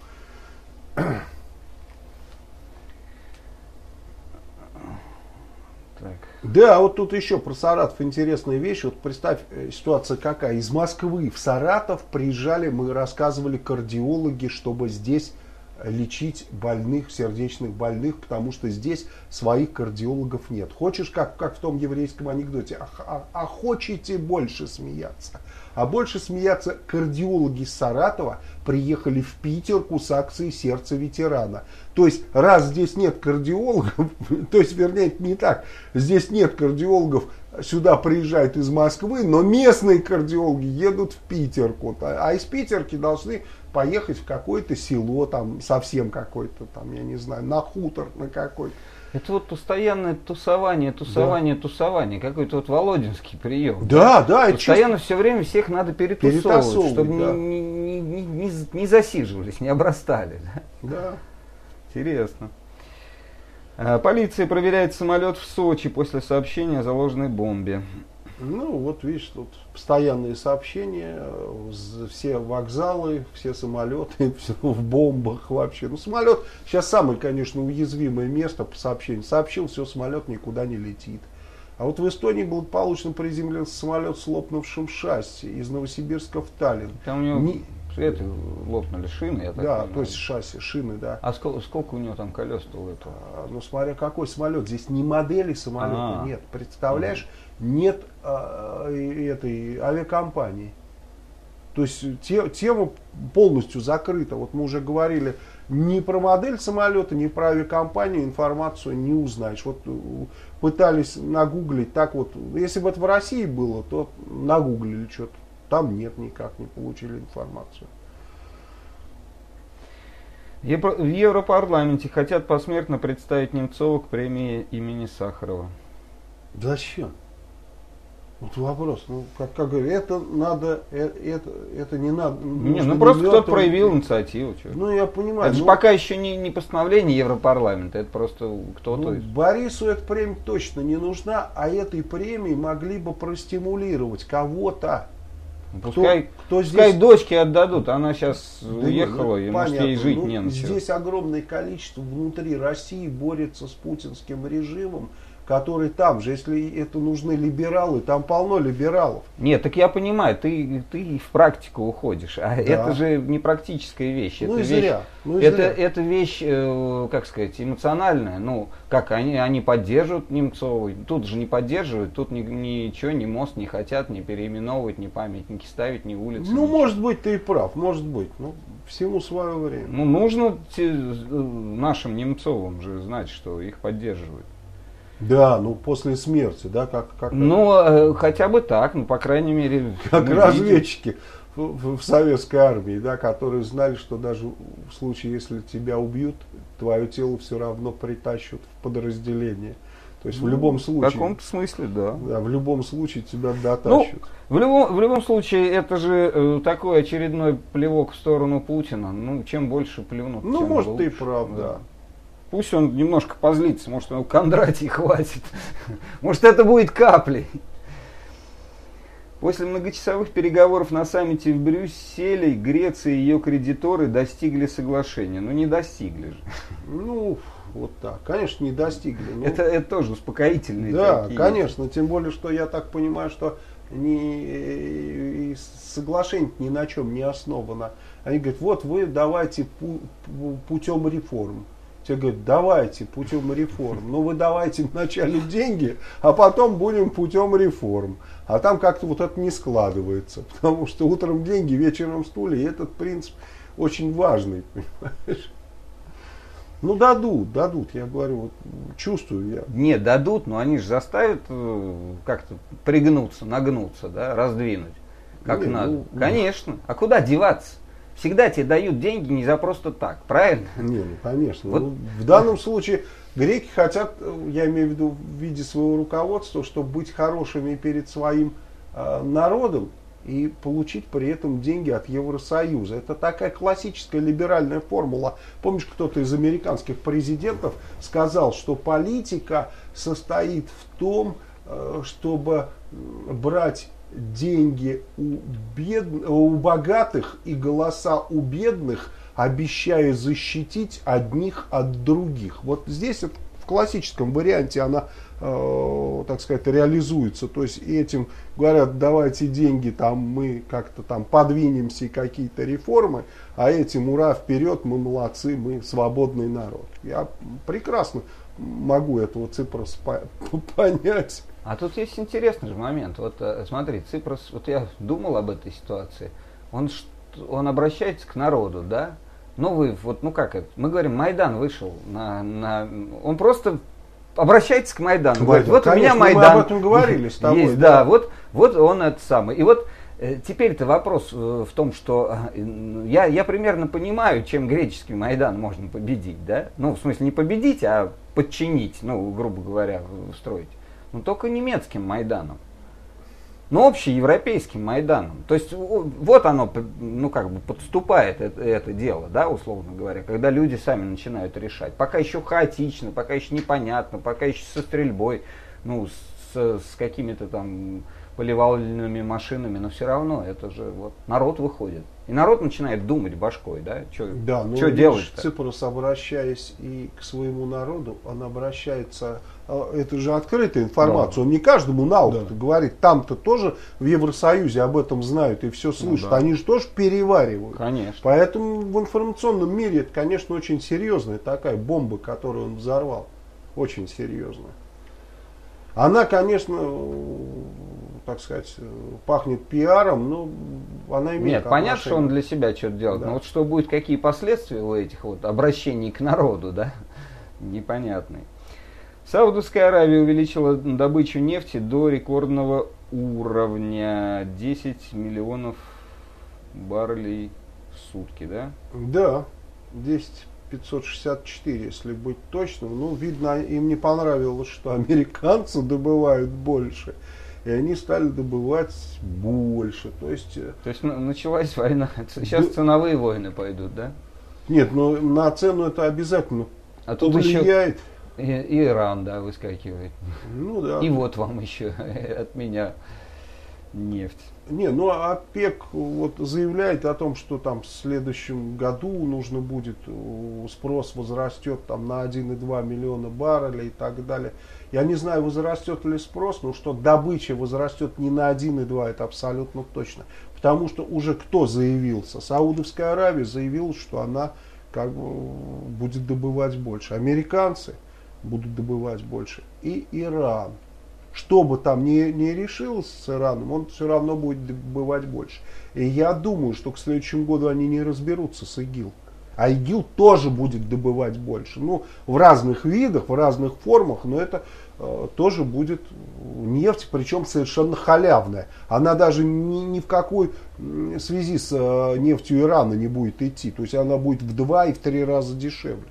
Так. Да, вот тут еще про Саратов интересная вещь. Вот представь, ситуация какая. Из Москвы в Саратов приезжали, мы рассказывали, кардиологи, чтобы здесь лечить больных, сердечных больных, потому что здесь своих кардиологов нет. Хочешь, как, как в том еврейском анекдоте, а, а, а хочете больше смеяться? А больше смеяться кардиологи из Саратова приехали в Питерку с акцией «Сердце ветерана». То есть, раз здесь нет кардиологов, то есть, вернее, не так, здесь нет кардиологов, сюда приезжают из Москвы, но местные кардиологи едут в Питерку, а из Питерки должны поехать в какое-то село, там совсем какое-то, там, я не знаю, на хутор, на какой-то. Это вот постоянное тусование, тусование, да. тусование, какой-то вот володинский прием. Да, да. да постоянно чувств... все время всех надо перетусовывать, чтобы да. не, не, не, не, не засиживались, не обрастали. Да. Интересно. Полиция проверяет самолет в Сочи после сообщения о заложенной бомбе. Ну, вот видишь, тут постоянные сообщения, все вокзалы, все самолеты, все в бомбах вообще. Ну, самолет сейчас самое, конечно, уязвимое место по сообщению. Сообщил, все, самолет никуда не летит. А вот в Эстонии благополучно приземлился самолет с лопнувшим шасси из Новосибирска в Таллин. Там у него не... это, лопнули шины, я так да, понимаю. То есть шасси, шины, да. А сколько, сколько у него там колес-то у этого? А, ну, смотря какой самолет. Здесь не модели самолета, А-а-а. нет. Представляешь, mm-hmm. нет а, этой авиакомпании. То есть те, тема полностью закрыта. Вот мы уже говорили, ни про модель самолета, ни про авиакомпанию информацию не узнаешь. Вот пытались нагуглить так вот. Если бы это в России было, то нагуглили что-то. Там нет, никак не получили информацию. В Европарламенте хотят посмертно представить Немцова к премии имени Сахарова. Зачем? Вот вопрос. Ну, как, как говорю, это надо, это, это не надо. Не, ну просто кто-то проявил инициативу. Что? Ну, я понимаю. Это ну, же пока еще не, не постановление Европарламента, это просто кто-то. Ну, Борису эта премия точно не нужна, а этой премией могли бы простимулировать кого-то. Пускай, кто, кто пускай здесь... дочке отдадут, она сейчас да уехала, ну, и понятно, может ей жить ну, не на чем. Здесь огромное количество внутри России борется с путинским режимом, который там же, если это нужны либералы, там полно либералов. Нет, так я понимаю, ты, ты в практику уходишь, а да. это же не практическая вещь. Ну это и вещь, зря. Ну и это, зря. это вещь, э, как сказать, эмоциональная. Ну, как они, они поддерживают Немцова, тут же не поддерживают, тут ни, ничего, ни мост не хотят, ни переименовывать, ни памятники ставить, ни улицы. Ну, ничего. может быть, ты и прав, может быть. Ну, всему свое время. Ну, нужно те, нашим Немцовым же знать, что их поддерживают. Да, ну после смерти, да, как... как ну, э, хотя бы так, ну, по крайней мере... Как разведчики в, в, в советской армии, да, которые знали, что даже в случае, если тебя убьют, твое тело все равно притащат в подразделение. То есть ну, в любом случае... В каком-то смысле, да. Да, в любом случае тебя дотащат. Ну, в любом, в любом случае, это же э, такой очередной плевок в сторону Путина. Ну, чем больше плюнут, ну, тем может, лучше. ты и прав, да. да. Пусть он немножко позлится, может, у Кондратий хватит. Может, это будет каплей. После многочасовых переговоров на саммите в Брюсселе Греция и ее кредиторы достигли соглашения. Ну, не достигли же. Ну, вот так. Конечно, не достигли. Но... Это, это тоже успокоительные. Да, такие. конечно. Тем более, что я так понимаю, что ни, соглашение ни на чем не основано. Они говорят, вот вы давайте путем реформ. Те говорят, давайте путем реформ. Но вы давайте вначале деньги, а потом будем путем реформ. А там как-то вот это не складывается. Потому что утром деньги, вечером стулья. И этот принцип очень важный, понимаешь? Ну, дадут, дадут, я говорю, вот, чувствую я. Нет, дадут, но они же заставят как-то пригнуться, нагнуться, да, раздвинуть, как Нет, надо. Ну, Конечно. А куда деваться? Всегда тебе дают деньги не за просто так, правильно? Не, ну конечно. Вот. Ну, в данном случае греки хотят, я имею в виду в виде своего руководства, чтобы быть хорошими перед своим э, народом и получить при этом деньги от Евросоюза. Это такая классическая либеральная формула. Помнишь, кто-то из американских президентов сказал, что политика состоит в том, э, чтобы брать деньги у, бед... у богатых и голоса у бедных, обещая защитить одних от других. Вот здесь это в классическом варианте она, э, так сказать, реализуется. То есть этим говорят, давайте деньги, там мы как-то там подвинемся и какие-то реформы, а этим ура, вперед, мы молодцы, мы свободный народ. Я прекрасно могу этого Ципроса понять. А тут есть интересный же момент. Вот смотри, Ципрос, вот я думал об этой ситуации, он, он обращается к народу, да? Новый, вот, ну как это, мы говорим, Майдан вышел, на, на, он просто обращается к Майдану, говорит, вот конечно, у меня Майдан. Мы об этом говорили с тобой. Есть, да, да вот, вот он это самый. И вот э, теперь-то вопрос э, в том, что э, я, я примерно понимаю, чем греческий Майдан можно победить, да? Ну, в смысле, не победить, а подчинить, ну, грубо говоря, устроить. Но только немецким Майданом. Но общеевропейским Майданом. То есть вот оно, ну как бы подступает это, это дело, да, условно говоря, когда люди сами начинают решать. Пока еще хаотично, пока еще непонятно, пока еще со стрельбой, ну, с, с какими-то там поливальными машинами, но все равно это же вот народ выходит. И народ начинает думать башкой, да, что да, делать-то. Ципрос, обращаясь и к своему народу, он обращается, это же открытая информация, да. Он не каждому на ухо да. говорит, там-то тоже в Евросоюзе об этом знают и все слышат, ну, да. Они же тоже переваривают. Конечно. Поэтому в информационном мире это, конечно, очень серьезная такая бомба, которую он взорвал, очень серьезная. Она, конечно, так сказать, пахнет пиаром, но она имеет Нет, понятно, что он для себя что-то делает, да. Но вот что будет, какие последствия у этих вот обращений к народу, да, непонятные. Саудовская Аравия увеличила добычу нефти до рекордного уровня десять миллионов баррелей в сутки, да? Да, десять пятьсот шестьдесят четыре, если быть точным. Ну, видно, им не понравилось, что американцы добывают больше. И они стали добывать больше. То есть, То есть началась война. Сейчас да, ценовые войны пойдут, да? Нет, но на цену это обязательно а тут повлияет. Еще и Иран, да, выскакивает. Ну да. И вот вам еще от меня нефть. Не, ну ОПЕК вот заявляет о том, что там в следующем году нужно будет, спрос возрастет там на один и два миллиона баррелей и так далее. Я не знаю, возрастет ли спрос, но что добыча возрастет не на один и два, это абсолютно точно. Потому что уже кто заявился? Саудовская Аравия заявила, что она как бы будет добывать больше. Американцы будут добывать больше. И Иран. Что бы там ни, ни решилось с Ираном, он все равно будет добывать больше. И я думаю, что к следующему году они не разберутся с ИГИЛ. А ИГИЛ тоже будет добывать больше. Ну, в разных видах, в разных формах, но это э, тоже будет нефть, причем совершенно халявная. Она даже ни, ни в какой связи с э, нефтью Ирана не будет идти. То есть она будет в два и в три раза дешевле.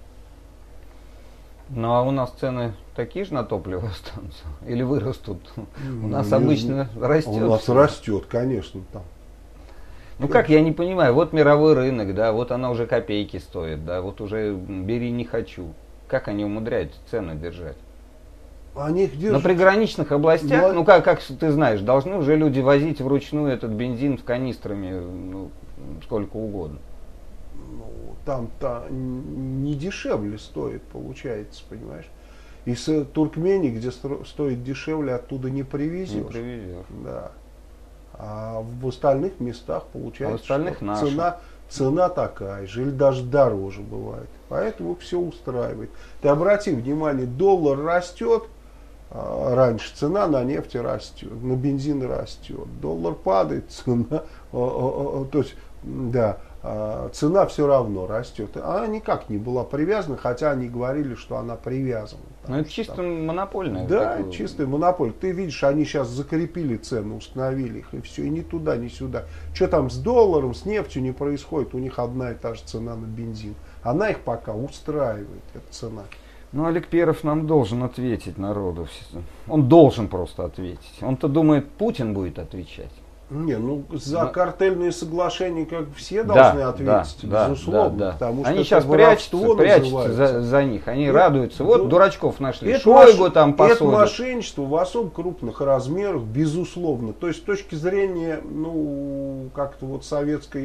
Ну а у нас цены такие же на топливо останутся? Или вырастут? Ну, у нас обычно растет. У нас растет, конечно, там. Ну как, я не понимаю, вот мировой рынок, да, вот она уже копейки стоит, да, вот уже бери не хочу. Как они умудряются цены держать? Они их держат. На приграничных областях, Но... ну как, как ты знаешь, должны уже люди возить вручную этот бензин с канистрами, ну, сколько угодно. Там-то не дешевле стоит, получается, понимаешь. Из Туркмении, где стоит дешевле, оттуда не привезешь. Не привезешь. Да. А в остальных местах получается, а в остальных что наши. цена, цена такая же, или даже дороже бывает. Поэтому все устраивает. Ты обрати внимание, доллар растет, а раньше цена на нефть растет, на бензин растет. Доллар падает, цена, то есть, да, цена все равно растет. Она никак не была привязана, хотя они говорили, что она привязана. Ну это чисто там, монопольная. Да, такое... чистая монополия. Ты видишь, они сейчас закрепили цены, установили их, и все, и ни туда, ни сюда. Что там с долларом, с нефтью не происходит, у них одна и та же цена на бензин. Она их пока устраивает, эта цена. Ну, Олег Перов нам должен ответить народу. Он должен просто ответить. Он-то думает, Путин будет отвечать. Не, ну за Но... картельные соглашения, как все да, должны ответить, да, безусловно. Да, да. Потому они что сейчас прячутся, прячутся за, за них, они это, радуются. Вот это, дурачков нашли, это Шойгу маш... там посадят. Это мошенничество в особо крупных размерах, безусловно. То есть с точки зрения, ну, как-то вот советской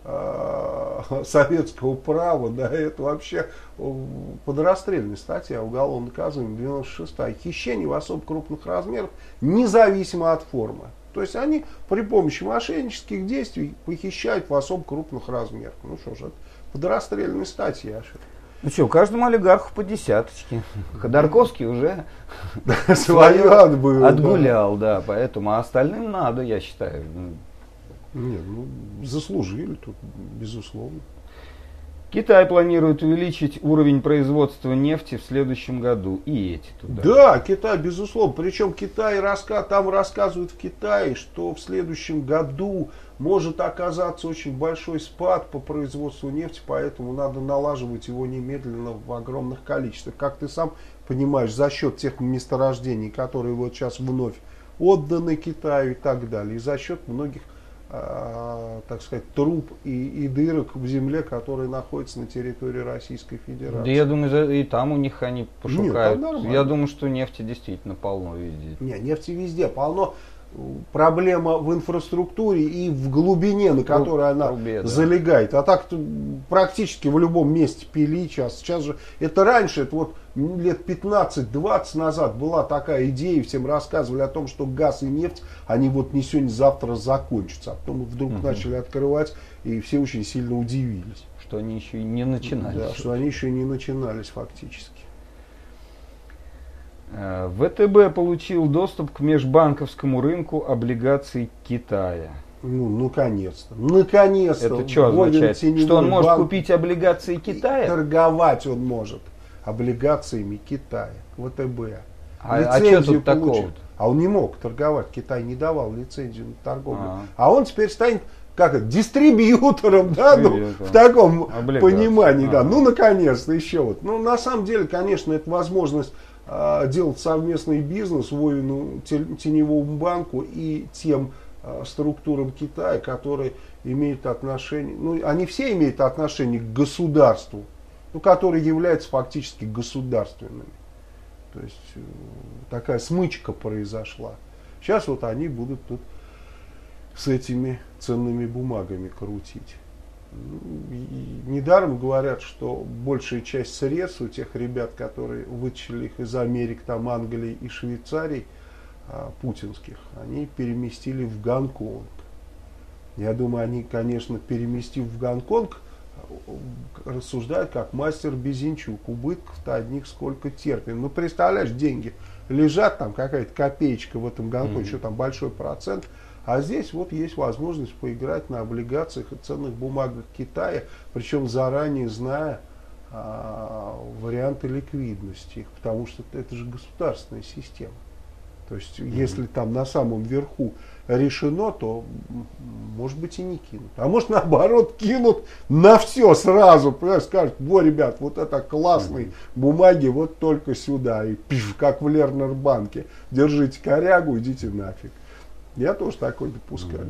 э, советского права, да, это вообще подрастрельная статья уголовного наказания девяносто шестая. Хищение в особо крупных размерах, независимо от формы. То есть они при помощи мошеннических действий похищают в особо крупных размерах. Ну что ж, это подрастрельная статья. Ну что, каждому олигарху по десяточке. Ходорковский уже свое отбыл, отгулял, да, поэтому, а остальным надо, я считаю. Нет, ну, заслужили тут, безусловно. Китай планирует увеличить уровень производства нефти в следующем году. И эти туда. Да, Китай, безусловно. Причем Китай, там рассказывают в Китае, что в следующем году может оказаться очень большой спад по производству нефти, поэтому надо налаживать его немедленно в огромных количествах. Как ты сам понимаешь, за счет тех месторождений, которые вот сейчас вновь отданы Китаю и так далее, и за счет многих, э, так сказать, труб и, и дырок в земле, которые находятся на территории Российской Федерации. Да я думаю, и там у них они пошукают. Нет, я думаю, что нефти действительно полно везде. Нет, нефти везде полно. Проблема в инфраструктуре и в глубине, на которой она трубе, да. залегает. А так практически в любом месте пили сейчас. Сейчас же, это раньше, это вот лет пятнадцать-двадцать назад была такая идея, всем рассказывали о том, что газ и нефть, они вот не сегодня, завтра закончатся. А потом вдруг угу. начали открывать, и все очень сильно удивились. Что они еще и не начинались. Да, что они еще и не начинались фактически. ВТБ получил доступ к межбанковскому рынку облигаций Китая. Ну, наконец-то. Наконец-то. Это что означает? Что он может банк... купить облигации Китая? И торговать он может облигациями Китая. ВТБ. А, а что тут такого? А он не мог торговать. Китай не давал лицензию на торговлю. А, а он теперь станет как это, дистрибьютором, да, ну, в таком облигации. Понимании. А. Да. Ну, наконец-то еще вот. Ну, на самом деле, конечно, это возможность делать совместный бизнес воину теневому банку и тем а, структурам Китая, которые имеют отношение, ну они все имеют отношение к государству, ну, которые являются фактически государственными. То есть э, такая смычка произошла. Сейчас вот они будут тут с этими ценными бумагами крутить. И недаром говорят, что большая часть средств у тех ребят, которые вытащили их из Америки, там, Англии и Швейцарии, а, путинских, они переместили в Гонконг. Я думаю, они, конечно, переместив в Гонконг, рассуждают как мастер Безенчук. Убытков-то одних сколько терпим. Ну, представляешь, деньги лежат, там какая-то копеечка в этом Гонконге, mm-hmm. что там большой процент. А здесь вот есть возможность поиграть на облигациях и ценных бумагах Китая, причем заранее зная а, варианты ликвидности их, потому что это же государственная система. То есть, mm-hmm. если там на самом верху решено, то, может быть, и не кинут. А может, наоборот, кинут на все сразу. Понимаешь, скажут, во, ребят, вот это классные mm-hmm. бумаги, вот только сюда. И пиш, как в Лернер-банке. Держите корягу, идите нафиг. Я тоже такой допускаю.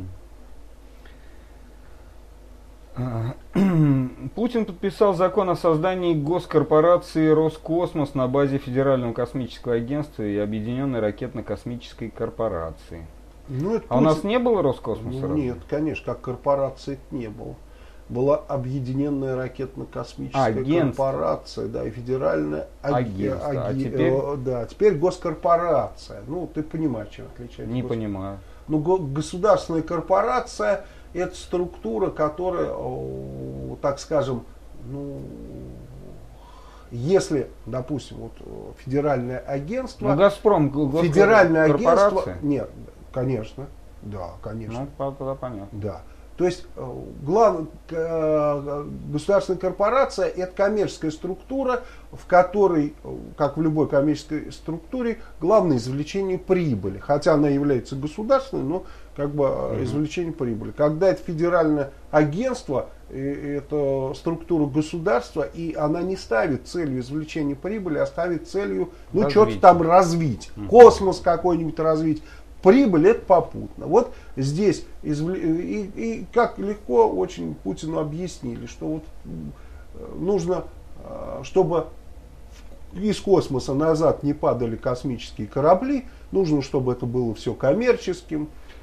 Путин подписал закон о создании госкорпорации Роскосмос на базе Федерального космического агентства и Объединенной ракетно-космической корпорации. Ну, а Путин... у нас не было Роскосмоса? Ну, нет, конечно, как корпорации это не было. Была Объединенная ракетно-космическая агентство. Корпорация, да, и Федеральное агентство. Аги... А теперь... Да, теперь госкорпорация. Ну, ты понимаешь, чем отличается. Не гос... понимаю. Ну, государственная корпорация — это структура, которая, так скажем, ну, если, допустим, вот федеральное агентство... Ну, Газпром, федеральное агентство... Нет, конечно, да, конечно. Ну, тогда понятно. Да. То есть глав, государственная корпорация — это коммерческая структура, в которой, как в любой коммерческой структуре, главное извлечение прибыли. Хотя она является государственной, но как бы mm-hmm. извлечение прибыли. Когда это федеральное агентство, это структура государства, и она не ставит целью извлечения прибыли, а ставит целью ну, что-то там развить. Mm-hmm. Космос какой-нибудь развить. Прибыль — это попутно. Вот здесь извле... и, и как легко очень Путину объяснили, что вот нужно, чтобы из космоса назад не падали космические корабли, нужно, чтобы это было все коммерческим,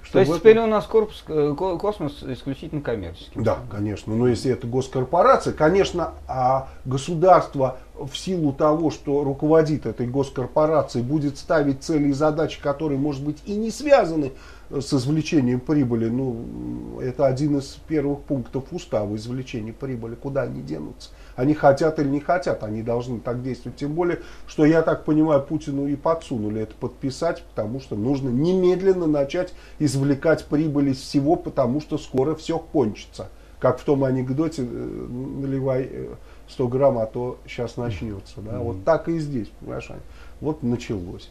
То есть теперь у нас корпус, космос исключительно коммерческий? Да, конечно. Но если это госкорпорация, конечно, а государство в силу того, что руководит этой госкорпорацией, будет ставить цели и задачи, которые, может быть, и не связаны с извлечением прибыли. Ну, это один из первых пунктов устава — извлечение прибыли. Куда они денутся? Они хотят или не хотят, они должны так действовать. Тем более, что, я так понимаю, Путину и подсунули это подписать, потому что нужно немедленно начать извлекать прибыль из всего, потому что скоро все кончится. Как в том анекдоте: наливай сто грамм, а то сейчас начнется. Да? Mm-hmm. Вот так и здесь, понимаешь, вот началось.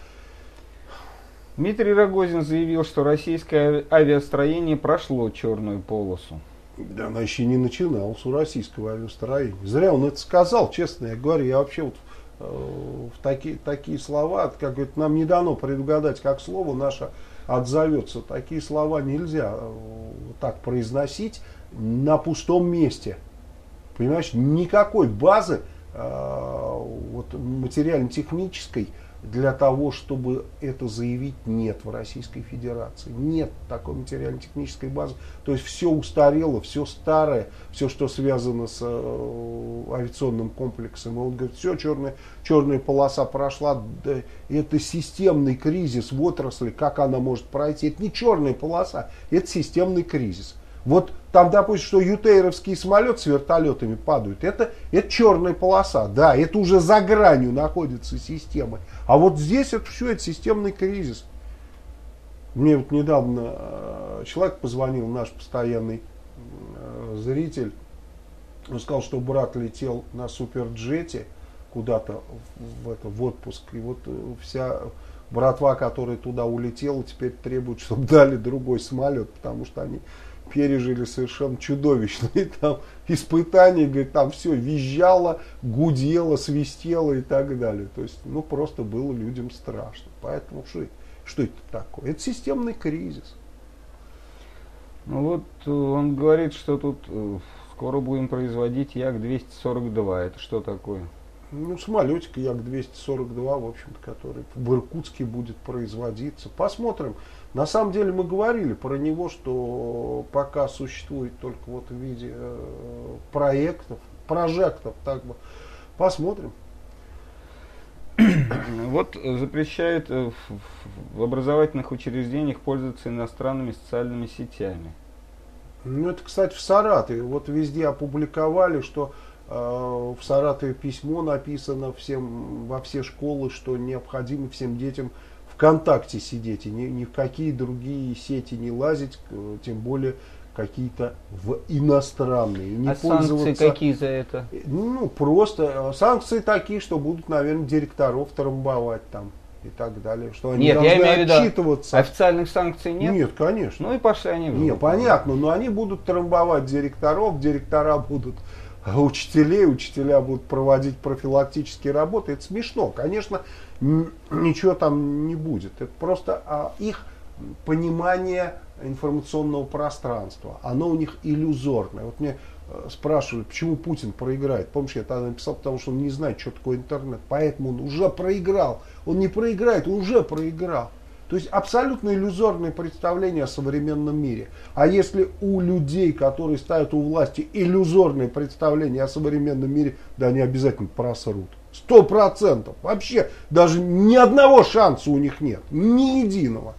Дмитрий Рогозин заявил, что российское авиастроение прошло черную полосу. Да, она еще не начиналась у российского авиастроения. Зря он это сказал, честно я говорю. Я вообще вот э, в такие, такие слова, как говорит, нам не дано предугадать, как слово наше отзовется. Такие слова нельзя э, так произносить на пустом месте. Понимаешь, никакой базы э, вот, материально-технической для того, чтобы это заявить, нет в Российской Федерации. Нет такой материально-технической базы. То есть все устарело, все старое, все, что связано с э, авиационным комплексом. И он говорит, все, черная, черная полоса прошла. Да, это системный кризис в отрасли. Как она может пройти? Это не черная полоса, это системный кризис. Вот там, допустим, что ютейровский самолет с вертолетами падают, это, это черная полоса, да, это уже за гранью находится системы. А вот здесь это все, это системный кризис. Мне вот недавно э, человек позвонил, наш постоянный э, зритель, он сказал, что брат летел на суперджете куда-то в, в, это, в отпуск, и вот вся братва, которая туда улетела, теперь требует, чтобы дали другой самолет, потому что они пережили совершенно чудовищные там испытания, говорит, там все визжало, гудело, свистело и так далее. То есть, ну, просто было людям страшно. Поэтому что, что это такое? Это системный кризис. Ну вот он говорит, что тут скоро будем производить Як двести сорок два. Это что такое? Ну, самолетик Як двести сорок два, в общем-то, который в Иркутске будет производиться. Посмотрим. На самом деле мы говорили про него, что пока существует только вот в виде э, проектов, прожектов, так бы. Посмотрим. Вот запрещают в, в образовательных учреждениях пользоваться иностранными социальными сетями. Ну, это, кстати, в Саратове. Вот везде опубликовали, что э, в Саратове письмо написано всем, во все школы, что необходимо всем детям ВКонтакте сидеть и ни, ни в какие другие сети не лазить, тем более какие-то в иностранные. Не а санкции какие за это? Ну, просто санкции такие, что будут, наверное, директоров трамбовать там и так далее. Что они нет, должны я имею отчитываться. В виду, официальных санкций нет? Нет, конечно. Ну и пошли они в Нет, понятно, но они будут трамбовать директоров, директора будут учителей, учителя будут проводить профилактические работы. Это смешно. Конечно, ничего там не будет. Это просто а, их понимание информационного пространства. Оно у них иллюзорное. Вот мне э, спрашивали, почему Путин проиграет. Помнишь, я тогда написал, потому что он не знает, что такое интернет. Поэтому он уже проиграл. Он не проиграет, он уже проиграл. То есть абсолютно иллюзорное представление о современном мире. А если у людей, которые стоят у власти, иллюзорное представление о современном мире, да они обязательно просрут. Сто процентов. Вообще даже ни одного шанса у них нет. Ни единого.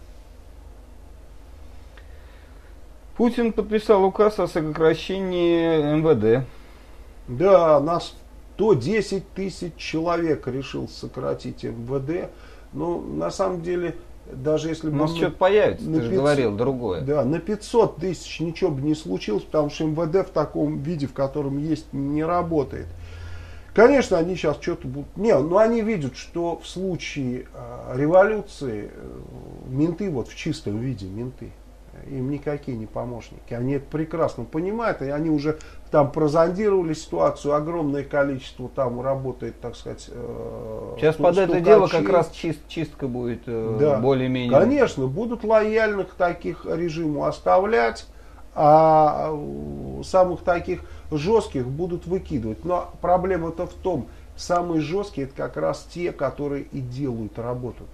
Путин подписал указ о сокращении эм вэ дэ. Да, на сто десять тысяч человек решил сократить эм вэ дэ. Но на самом деле, даже если бы... У нас на, что-то появится, на ты же говорил, другое. Да, на пятьсот тысяч ничего бы не случилось, потому что эм вэ дэ в таком виде, в котором есть, не работает. Конечно, они сейчас что-то будут... Не, но они видят, что в случае э, революции э, менты, вот в чистом виде менты, им никакие не помощники. Они это прекрасно понимают, и они уже там прозондировали ситуацию, огромное количество там работает, так сказать, э, сейчас под это дело как раз чист, чистка будет э, да. более-менее. Конечно, будут лояльных таких режиму оставлять, а самых таких жестких будут выкидывать. Но проблема-то в том, самые жесткие это как раз те, которые и делают работу-то.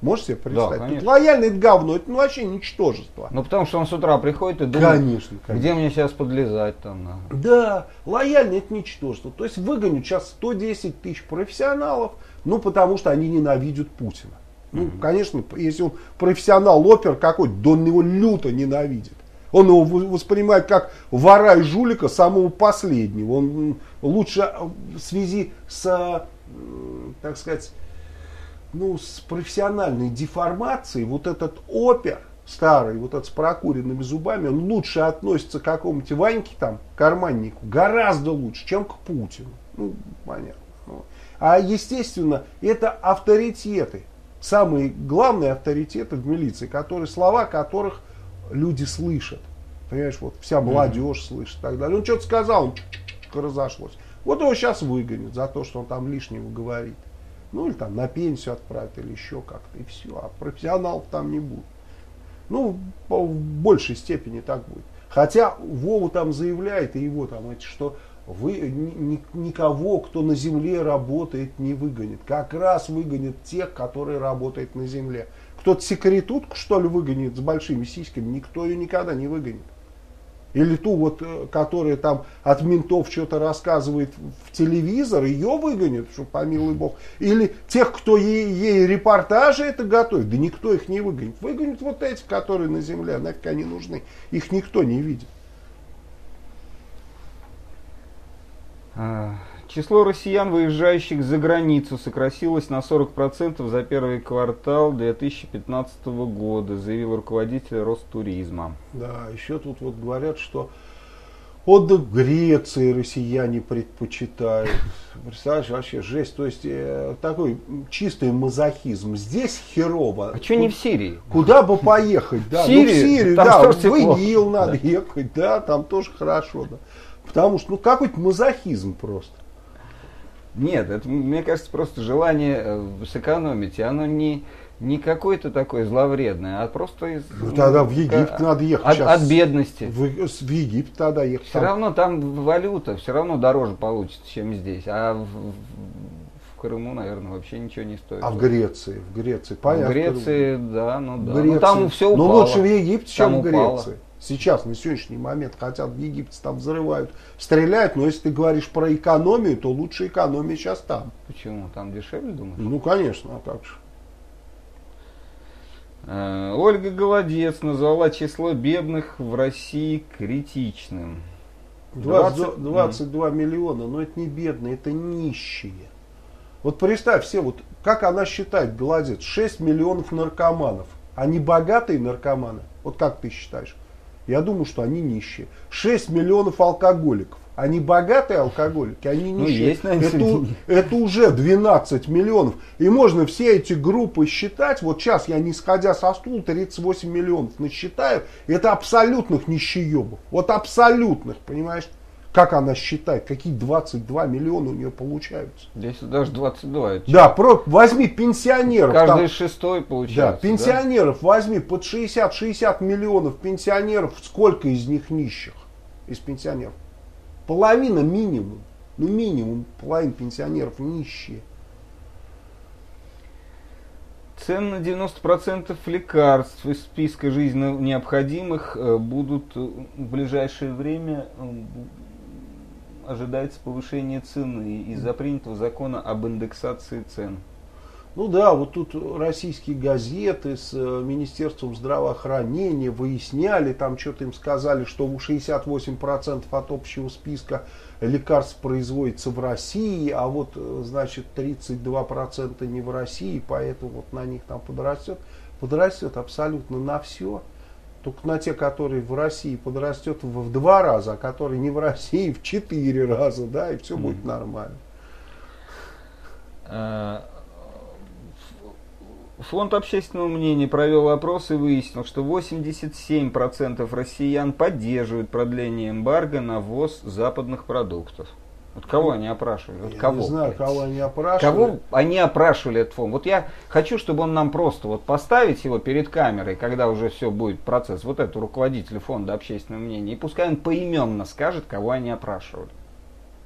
Можете себе представить? Да, Тут лояльный это говно, это ну, вообще ничтожество. Ну потому что он с утра приходит и думает, Конечно, конечно. где мне сейчас подлезать там надо. Да, лояльный это ничтожество. То есть выгонят сейчас сто десять тысяч профессионалов, ну потому что они ненавидят Путина. Ну, mm-hmm. конечно, если он профессионал-опер какой-то, да он его люто ненавидит. Он его воспринимает как вора и жулика самого последнего. Он лучше в связи с, так сказать, ну, с профессиональной деформацией, вот этот опер старый, вот этот с прокуренными зубами, он лучше относится к какому-нибудь Ваньке там, карманнику, гораздо лучше, чем к Путину. Ну, понятно. А естественно, это авторитеты. Самые главные авторитеты в милиции, которые, слова которых люди слышат. Понимаешь, вот вся молодежь mm-hmm. слышит и так далее. Он что-то сказал, он чик-чик разошлось. Вот его сейчас выгонят за то, что он там лишнего говорит. Ну или там на пенсию отправят, или еще как-то, и все. А профессионалов там не будет. Ну, по, в большей степени так будет. Хотя Вова там заявляет, и его там, это, что вы ни, никого, кто на земле работает, не выгонит. Как раз выгонит тех, которые работают на земле. Кто-то секретутку, что ли, выгонит с большими сиськами, никто ее никогда не выгонит. Или ту вот, которая там от ментов что-то рассказывает в телевизор, ее выгонят, что помилуй бог. Или тех, кто ей, ей репортажи это готовит, да никто их не выгонит. Выгонят вот эти, которые на земле, нафиг они нужны. Их никто не видит. Число россиян, выезжающих за границу, сократилось на сорок процентов за первый квартал две тысячи пятнадцатого года, заявил руководитель Ростуризма. Да, еще тут вот говорят, что отдых в Греции россияне предпочитают. Представляешь, вообще жесть. То есть э, такой чистый мазохизм. Здесь херово. А что не в Сирии? Куда бы поехать? Да, Сирию? Ну, в Сирию, там да, в тепло. ИГИЛ надо да. ехать, да, там тоже хорошо. Да. Потому что, ну, какой-то мазохизм просто. Нет, это, мне кажется, просто желание сэкономить. И оно не, не какое-то такое зловредное, а просто из... Ну, тогда в Египет к, надо ехать от, сейчас. От бедности. В, в Египет тогда ехать. Все там. равно там валюта, все равно дороже получится, чем здесь. А в, в, в Крыму, наверное, вообще ничего не стоит. А в Греции? В Греции, понятно. В Греции, да, ну да. Греции. Ну, там все упало. Но лучше в Египте, чем там в Греции. Сейчас, на сегодняшний момент, хотят в Египте там взрывают, стреляют, но если ты говоришь про экономию, то лучше экономия сейчас там. Почему? Там дешевле, думаешь? Ну, конечно, а как же. Э, Ольга Голодец назвала число бедных в России критичным. двадцать, двадцать два миллиона, но это не бедные, это нищие. Вот представь все, вот как она считает, Голодец, шесть миллионов наркоманов. Они богатые наркоманы? Вот как ты считаешь? Я думаю, что они нищие. шесть миллионов алкоголиков. Они богатые алкоголики, они нищие. Ну, есть, наверное, это, это уже двенадцать миллионов. И можно все эти группы считать. Вот сейчас я, не сходя со стула, тридцать восемь миллионов насчитаю. Это абсолютных нищеебов. Вот абсолютных, понимаешь? Как она считает, какие двадцать два миллиона у нее получаются? Здесь даже двадцать два. Да, про, возьми пенсионеров. Каждый там, шестой получается. Да, пенсионеров да? возьми под шестьдесят-шестьдесят миллионов пенсионеров. Сколько из них нищих? Из пенсионеров? Половина минимум. Ну минимум половина пенсионеров нищие. Цены на девяносто процентов лекарств из списка жизненно необходимых будут в ближайшее время... Ожидается повышение цены из-за принятого закона об индексации цен. Ну да, вот тут российские газеты с Министерством здравоохранения выясняли, там что-то им сказали, что шестьдесят восемь процентов от общего списка лекарств производится в России, а вот, значит, тридцать два процента не в России, поэтому вот на них там подрастет. Подрастет абсолютно на все. Только на те, которые в России подрастет в, в два раза, а которые не в России в четыре раза, да, и все mm. будет нормально. Фонд общественного мнения провел опрос и выяснил, что восемьдесят семь процентов россиян поддерживают продление эмбарго на ввоз западных продуктов. Вот кого они опрашивали? Вот я кого, не знаю, блядь? кого они опрашивали. Кого они опрашивали этот фонд? Вот я хочу, чтобы он нам просто вот поставить его перед камерой, когда уже все будет процесс, вот это руководитель фонда общественного мнения, и пускай он поименно скажет, кого они опрашивали.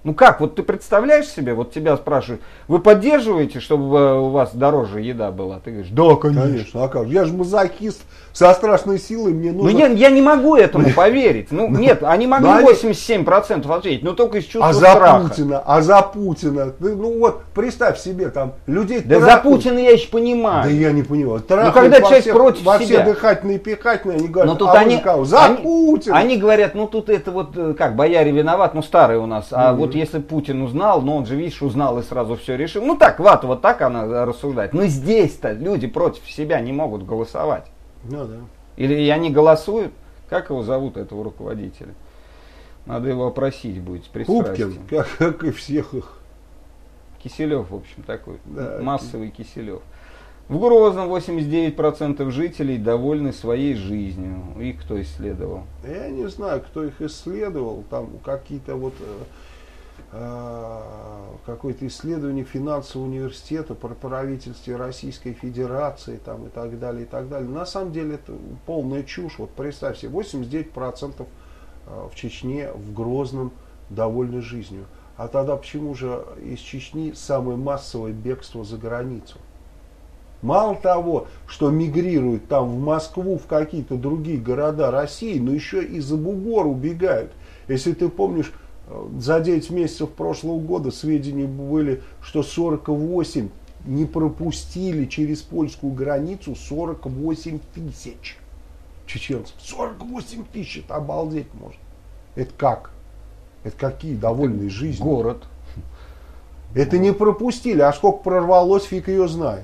Ну как, вот ты представляешь себе, вот тебя спрашивают, вы поддерживаете, чтобы у вас дороже еда была? Ты говоришь, да, конечно. Конечно, а как? Я же мазохист со страшной силой, мне нужно... Ну я, я не могу этому поверить. Ну нет, они могли восемьдесят семь процентов ответить, но только из чувства а за страха. Путина, а за Путина, ты, ну вот представь себе, там людей Да трахают. за Путина я еще понимаю. Да я не понимаю. Ну когда человек всех, против во себя. все дыхательные и пихательные, они говорят, Но тут а они, вы кого? За они, Путина. Они говорят, ну тут это вот, как, бояре виноват, ну старый у нас. А mm-hmm. вот если Путин узнал, ну он же, видишь, узнал и сразу все решил. Ну так, Вата, вот так она рассуждает. Но здесь-то люди против себя не могут голосовать. Ну да. Или они голосуют, как его зовут, этого руководителя? Надо его опросить будет с пристрастием. Пупкин, как, как и всех их. Киселев, в общем, такой, да. массовый Киселев. В Грозном восемьдесят девять процентов жителей довольны своей жизнью. Их кто исследовал? Я не знаю, кто их исследовал. Там какие-то вот э, какое-то исследование финансового университета про правительство Российской Федерации там, и так далее, и так далее. На самом деле это полная чушь. Вот представь себе, восемьдесят девять процентов в Чечне, в Грозном довольны жизнью. А тогда почему же из Чечни самое массовое бегство за границу? Мало того, что мигрируют там в Москву, в какие-то другие города России, но еще и за бугор убегают. Если ты помнишь, за девять месяцев прошлого года сведения были, что сорок восемь не пропустили через польскую границу сорок восемь тысяч чеченцев. сорок восемь тысяч, это обалдеть можно. Это как? Это какие довольные жизнью? Город. Это не пропустили, а сколько прорвалось, фиг ее знает.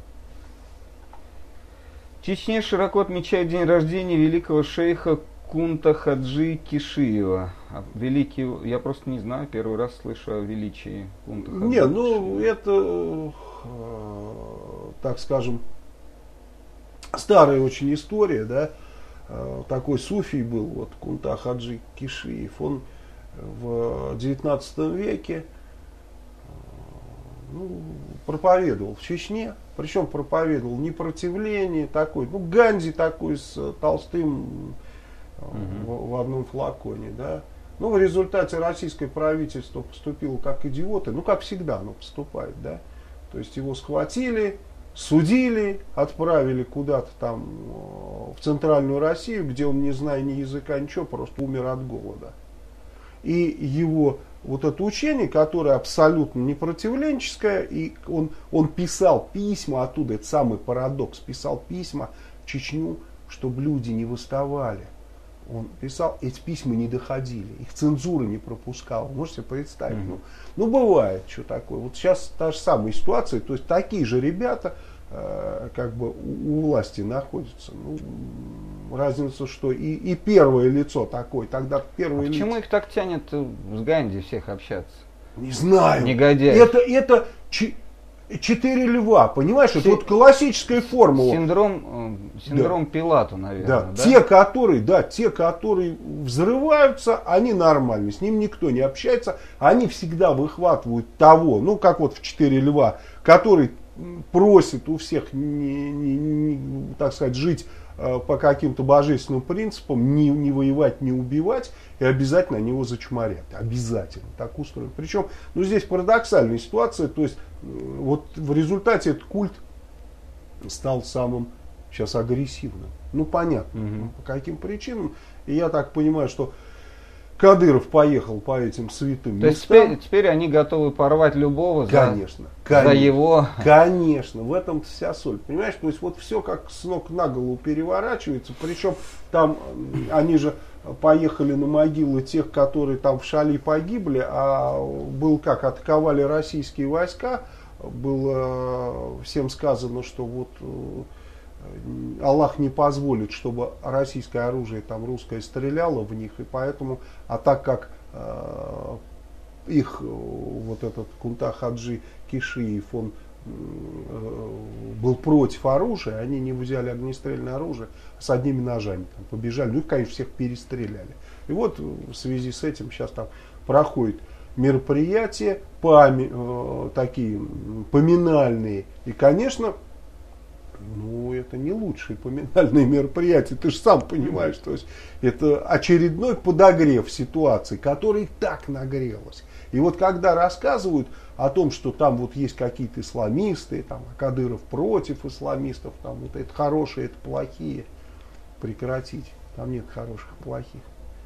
В Чечне широко отмечают день рождения великого шейха Кунта Хаджи Кишиева. Великий, я просто не знаю, первый раз слышу о величии Кунта Хаджи. Не, ну это, э, так скажем, старая очень история, да. Э, такой суфий был, вот Кунта Хаджи Кишиев. Он в девятнадцатом веке э, ну, проповедовал в Чечне. Причем проповедовал непротивление такой, ну Ганди такой с Толстым угу. в, в одном флаконе, да. Ну в результате российское правительство поступило как идиоты, ну как всегда оно поступает, да. То есть его схватили, судили, отправили куда-то там в центральную Россию, где он, не зная ни языка, ничего, просто умер от голода. И его вот это учение, которое абсолютно непротивленческое, и он, он писал письма оттуда, это самый парадокс, писал письма в Чечню, чтобы люди не восставали. Он писал, эти письма не доходили, их цензура не пропускала. Можете себе представить? Mm-hmm. Ну, ну, бывает, что такое. Вот сейчас та же самая ситуация, то есть такие же ребята э, как бы у, у власти находятся. Ну, разница, что и, и первое лицо такое, тогда первое а лицо. Почему их так тянет с Ганди всех общаться? Не знаю. Негодяй. Это, это ч- четыре льва, понимаешь? Это Си- вот классическая формула. Синдром, синдром да. Пилата, наверное. Да. Да? Те, которые, да, те, которые взрываются, они нормальны, с ним никто не общается, они всегда выхватывают того, ну как вот в четыре льва, который просит у всех, не, не, не, так сказать, жить по каким-то божественным принципам, не, не воевать, не убивать, и обязательно они его зачморят. Обязательно. Так устроено. Причем, ну, здесь парадоксальная ситуация, то есть, вот в результате этот культ стал самым сейчас агрессивным. Ну, понятно, угу. по каким причинам. И я так понимаю, что Кадыров поехал по этим святым То есть местам. теперь, теперь они готовы порвать любого конечно, за, конечно, за его... Конечно, в этом вся соль. Понимаешь, то есть вот все как с ног на голову переворачивается. Причем там они же поехали на могилы тех, которые там в Шали погибли, а был как, атаковали российские войска. Было всем сказано, что вот Аллах не позволит, чтобы российское оружие там русское стреляло в них, и поэтому, а так как э, их вот этот Кунта Хаджи Кишиев, он э, был против оружия, они не взяли огнестрельное оружие, а с одними ножами там побежали, ну их, конечно, всех перестреляли. И вот в связи с этим сейчас там проходит мероприятия, пами, э, такие поминальные, и, конечно, Ну, это не лучшее поминальное мероприятие, ты же сам понимаешь, то есть это очередной подогрев ситуации, которая и так нагрелась. И вот когда рассказывают о том, что там вот есть какие-то исламисты, там, а Кадыров против исламистов, там вот это хорошие, это плохие, прекратить, там нет хороших и плохих.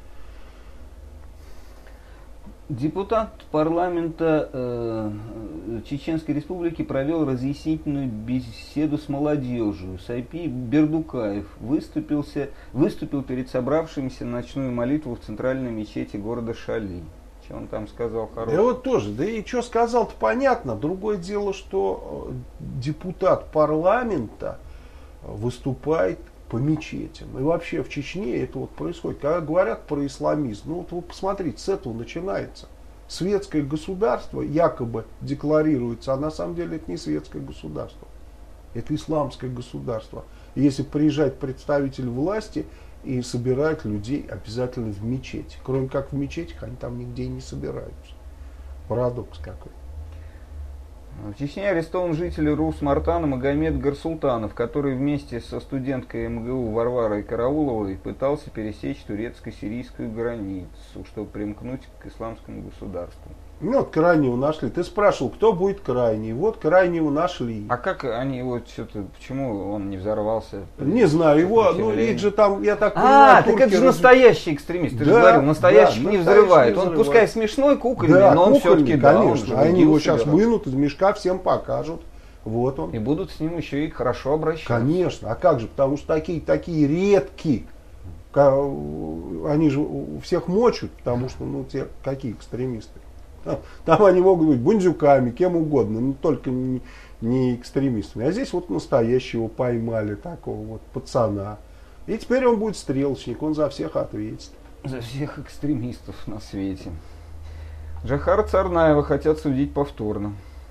Депутат парламента э, Чеченской Республики провел разъяснительную беседу с молодежью. Сайпи Бердукаев выступился, выступил перед собравшимися на ночную молитву в центральной мечети города Шали. Что он там сказал хорошего? Да вот тоже, да и что сказал-то понятно. Другое дело, что депутат парламента выступает по мечетям. И вообще в Чечне это вот происходит. Когда говорят про исламизм, ну вот вы посмотрите, с этого начинается. Светское государство якобы декларируется, а на самом деле это не светское государство. Это исламское государство. И если приезжает представитель власти и собирает людей обязательно в мечети. Кроме как в мечетях, они там нигде и не собираются. Парадокс какой. В Чечне арестован житель Рус-Мартана Магомед Гарсултанов, который вместе со студенткой эм гэ у Варварой Карауловой пытался пересечь турецко-сирийскую границу, чтобы примкнуть к исламскому государству. Ну вот крайнего нашли. Ты спрашивал, кто будет крайний. Вот крайнего нашли. А как они вот что-то, почему он не взорвался? Не знаю, его, ну их же там, я так понимаю. А, так это же раз... настоящий экстремист. Ты да, же говорил, настоящий да, не настоящий взрывает. не Он взрывает. пускай смешной, кукольный, да, но он все-таки да, конечно. Они его сейчас вынут из мешка, всем покажут. Вот он. И будут с ним еще и хорошо обращаться. Конечно, а как же, потому что такие, такие редкие. Они же всех мочат, потому что, ну, те какие экстремисты. Там, там они могут быть бундюками, кем угодно, но только не, не экстремистами. А здесь вот настоящего поймали, такого вот пацана. И теперь он будет стрелочник, он за всех ответит. За всех экстремистов на свете. Джохара Царнаева хотят судить повторно.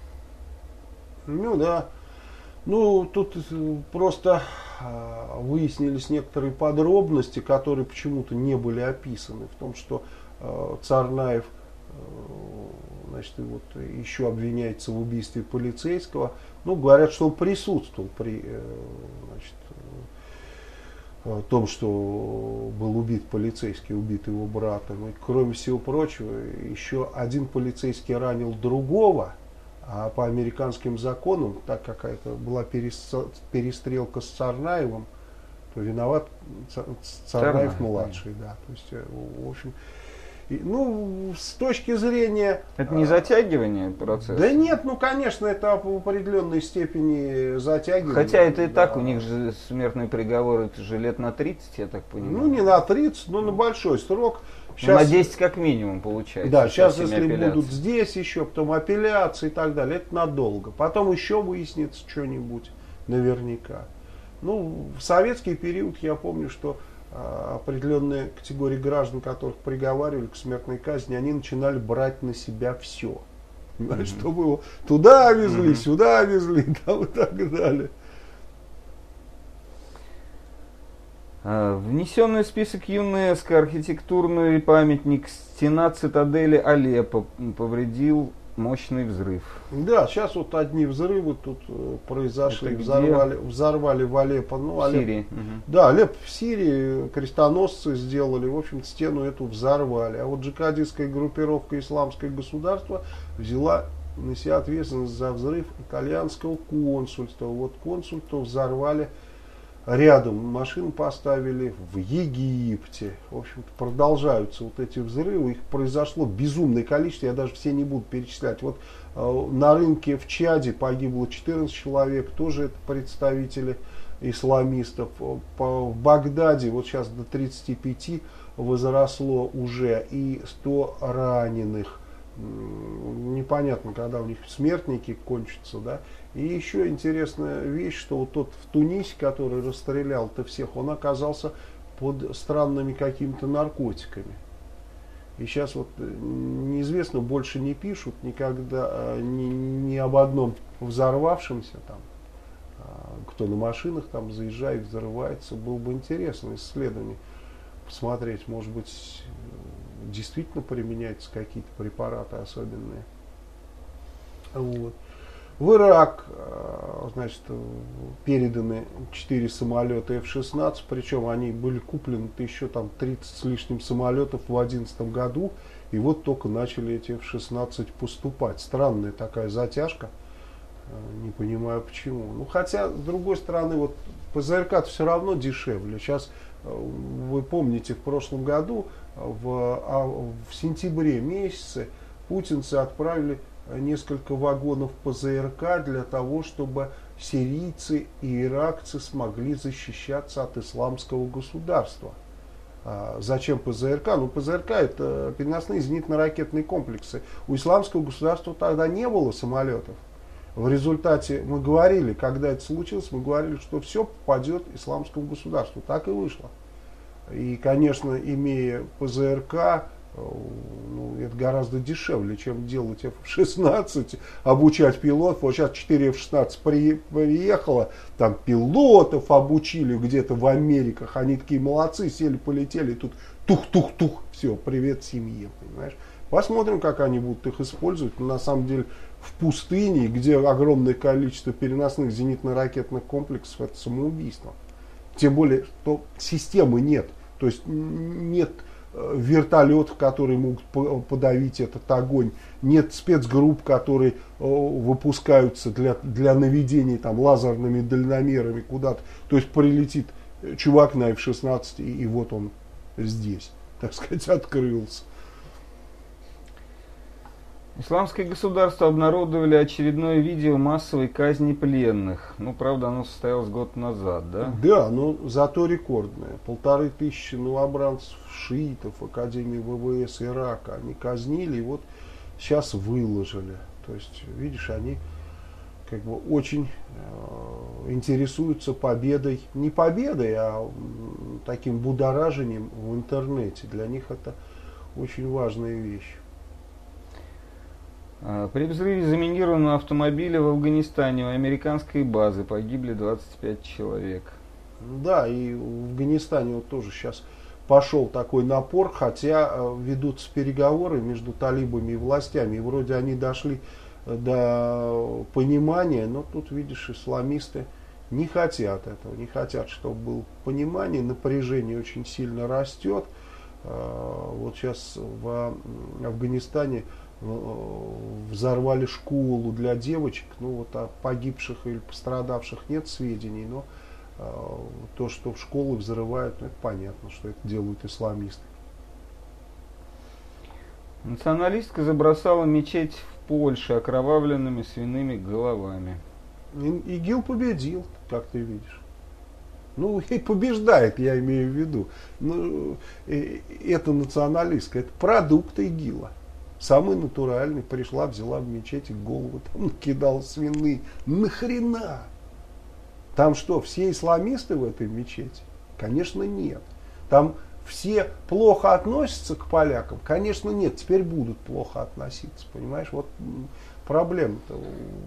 Ну да. Ну, тут просто выяснились некоторые подробности, которые почему-то не были описаны. В том, что Царнаев, значит, вот еще обвиняется в убийстве полицейского. Ну, говорят, что он присутствовал при, значит, том, что был убит полицейский, убит его брата. Ну, и, кроме всего прочего, еще один полицейский ранил другого. А по американским законам, так как это была перестрелка с Царнаевым, то виноват Царнаев младший, да. То есть, в общем, и, ну, с точки зрения... Это не затягивание процесса? Да нет, ну, конечно, это в определенной степени затягивание. Хотя это и да. так, у них же смертный приговор, это же лет на тридцать, я так понимаю. Ну, не на тридцать, но на большой срок. Сейчас, на десять как минимум получается. Да, сейчас если апелляции. Будут здесь еще, потом апелляции и так далее, это надолго. Потом еще выяснится что-нибудь наверняка. Ну, в советский период я помню, что а, определенные категории граждан, которых приговаривали к смертной казни, они начинали брать на себя все. Понимаешь, mm-hmm. чтобы его туда везли, mm-hmm. сюда везли, там, и так далее. Внесенный в список ЮНЕСКО архитектурный памятник стена цитадели Алеппо повредил мощный взрыв. Да, сейчас вот одни взрывы тут произошли, взорвали, взорвали в Алеппо. Ну, в Алеппо, Сирии. Угу. Да, Алеппо в Сирии, крестоносцы сделали, в общем, стену эту взорвали. А вот джихадистская группировка Исламское государство взяла на себя ответственность за взрыв итальянского консульства. Вот консульство взорвали. Рядом машину поставили в Египте. В общем-то, продолжаются вот эти взрывы. Их произошло безумное количество. Я даже все не буду перечислять. Вот э, на рынке в Чаде погибло четырнадцать человек. Тоже это представители исламистов. По, в Багдаде вот сейчас до тридцати пяти возросло уже. И сто раненых. Непонятно, когда у них смертники кончатся, да. И еще интересная вещь, что вот тот в Тунисе, который расстрелял-то всех, он оказался под странными какими-то наркотиками. И сейчас вот неизвестно, больше не пишут никогда ни, ни об одном взорвавшемся там, кто на машинах там заезжает, взрывается. Было бы интересно исследование посмотреть, может быть, действительно применяются какие-то препараты особенные. Вот. В Ирак, значит, переданы четыре самолета эф шестнадцать, причем они были куплены еще там тридцать с лишним самолетов в две тысячи одиннадцатом году, и вот только начали эти эф шестнадцать поступать. Странная такая затяжка, не понимаю почему. Ну, хотя, с другой стороны, вот ПЗРК все равно дешевле. Сейчас, вы помните, в прошлом году, в, а, в сентябре месяце, путинцы отправили несколько вагонов ПЗРК для того, чтобы сирийцы и иракцы смогли защищаться от исламского государства. А зачем ПЗРК? Ну, ПЗРК это переносные зенитно-ракетные комплексы. У исламского государства тогда не было самолетов. В результате мы говорили, когда это случилось, мы говорили, что все попадет исламскому государству. Так и вышло. И, конечно, имея ПЗРК, ну, это гораздо дешевле, чем делать эф шестнадцать, обучать пилотов. Вот сейчас четыре эф шестнадцать при, приехало, там пилотов обучили где-то в Америках. Они такие молодцы, сели, полетели, и тут тух-тух-тух, все, привет семье, понимаешь. Посмотрим, как они будут их использовать. Но на самом деле в пустыне, где огромное количество переносных зенитно-ракетных комплексов, это самоубийство. Тем более, что системы нет. То есть нет вертолетов, которые могут подавить этот огонь. Нет спецгрупп, которые выпускаются для, для наведения там, лазерными дальномерами куда-то. То есть прилетит чувак на эф шестнадцать, и, и вот он здесь, так сказать, открылся. Исламское государство обнародовали очередное видео массовой казни пленных. Ну, правда, оно состоялось год назад, да? Да, но зато рекордное. Полторы тысячи новобранцев, шиитов, Академии вэ вэ эс Ирака они казнили, и вот сейчас выложили. То есть, видишь, они как бы очень э, интересуются победой. Не победой, а таким будоражением в интернете. Для них это очень важная вещь. При взрыве заминированного автомобиля в Афганистане у американской базы погибли двадцать пять человек. Да, и в Афганистане вот тоже сейчас пошел такой напор, хотя ведутся переговоры между талибами и властями. И вроде они дошли до понимания, но тут, видишь, исламисты не хотят этого, не хотят, чтобы было понимание, напряжение очень сильно растет. Вот сейчас в Афганистане взорвали школу для девочек, ну вот о погибших или пострадавших нет сведений, но э, то, что в школы взрывают, ну, это понятно, что это делают исламисты. Националистка забросала мечеть в Польше окровавленными свиными головами. И, ИГИЛ победил, как ты видишь. Ну, и побеждает, я имею в виду. Ну, и, это националистка, это продукт ИГИЛа. Самый натуральный, пришла, взяла в мечети голову, там накидала свиные. Нахрена? Там что, все исламисты в этой мечети? Конечно, нет. Там все плохо относятся к полякам? Конечно, нет. Теперь будут плохо относиться, понимаешь? Вот проблема-то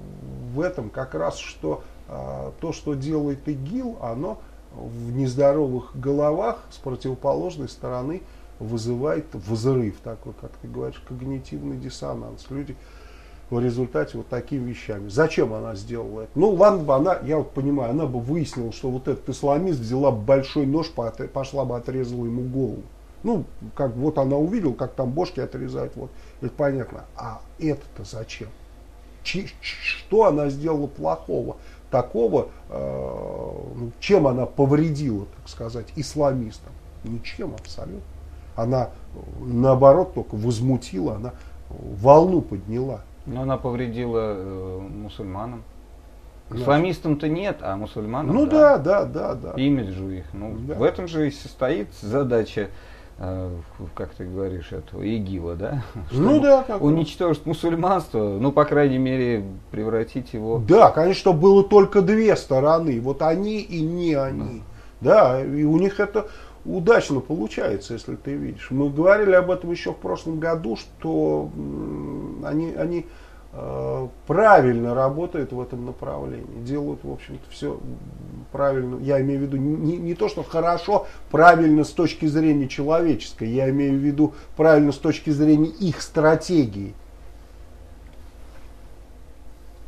в этом как раз, что а, то, что делает ИГИЛ, оно в нездоровых головах с противоположной стороны вызывает взрыв такой, как ты говоришь, когнитивный диссонанс. Люди в результате вот такими вещами. Зачем она сделала это? Ну, ладно бы она, я вот понимаю, она бы выяснила, что вот этот исламист взяла большой нож, пошла бы отрезала ему голову. Ну, как вот она увидела, как там бошки отрезают, вот, это понятно. А это-то зачем? Ч- что она сделала плохого? Такого, э, чем она повредила, так сказать, исламистам? Ничем абсолютно. Она, наоборот, только возмутила, она волну подняла. Но она повредила э, мусульманам. Исламистам-то нет, а мусульманам ну да. да, да, да, да. Имиджу их. Ну, да. В этом же и состоит задача, э, как ты говоришь, этого ИГИЛа, да? Чтобы ну да. Как уничтожить мусульманство, ну, по крайней мере, превратить его... Да, конечно, чтобы было только две стороны. Вот они и не они. Да, да, и у них это... удачно получается, если ты видишь. Мы говорили об этом еще в прошлом году, что они, они э, правильно работают в этом направлении. Делают, в общем-то, все правильно. Я имею в виду не, не то, что хорошо, правильно с точки зрения человеческой. Я имею в виду правильно с точки зрения их стратегии.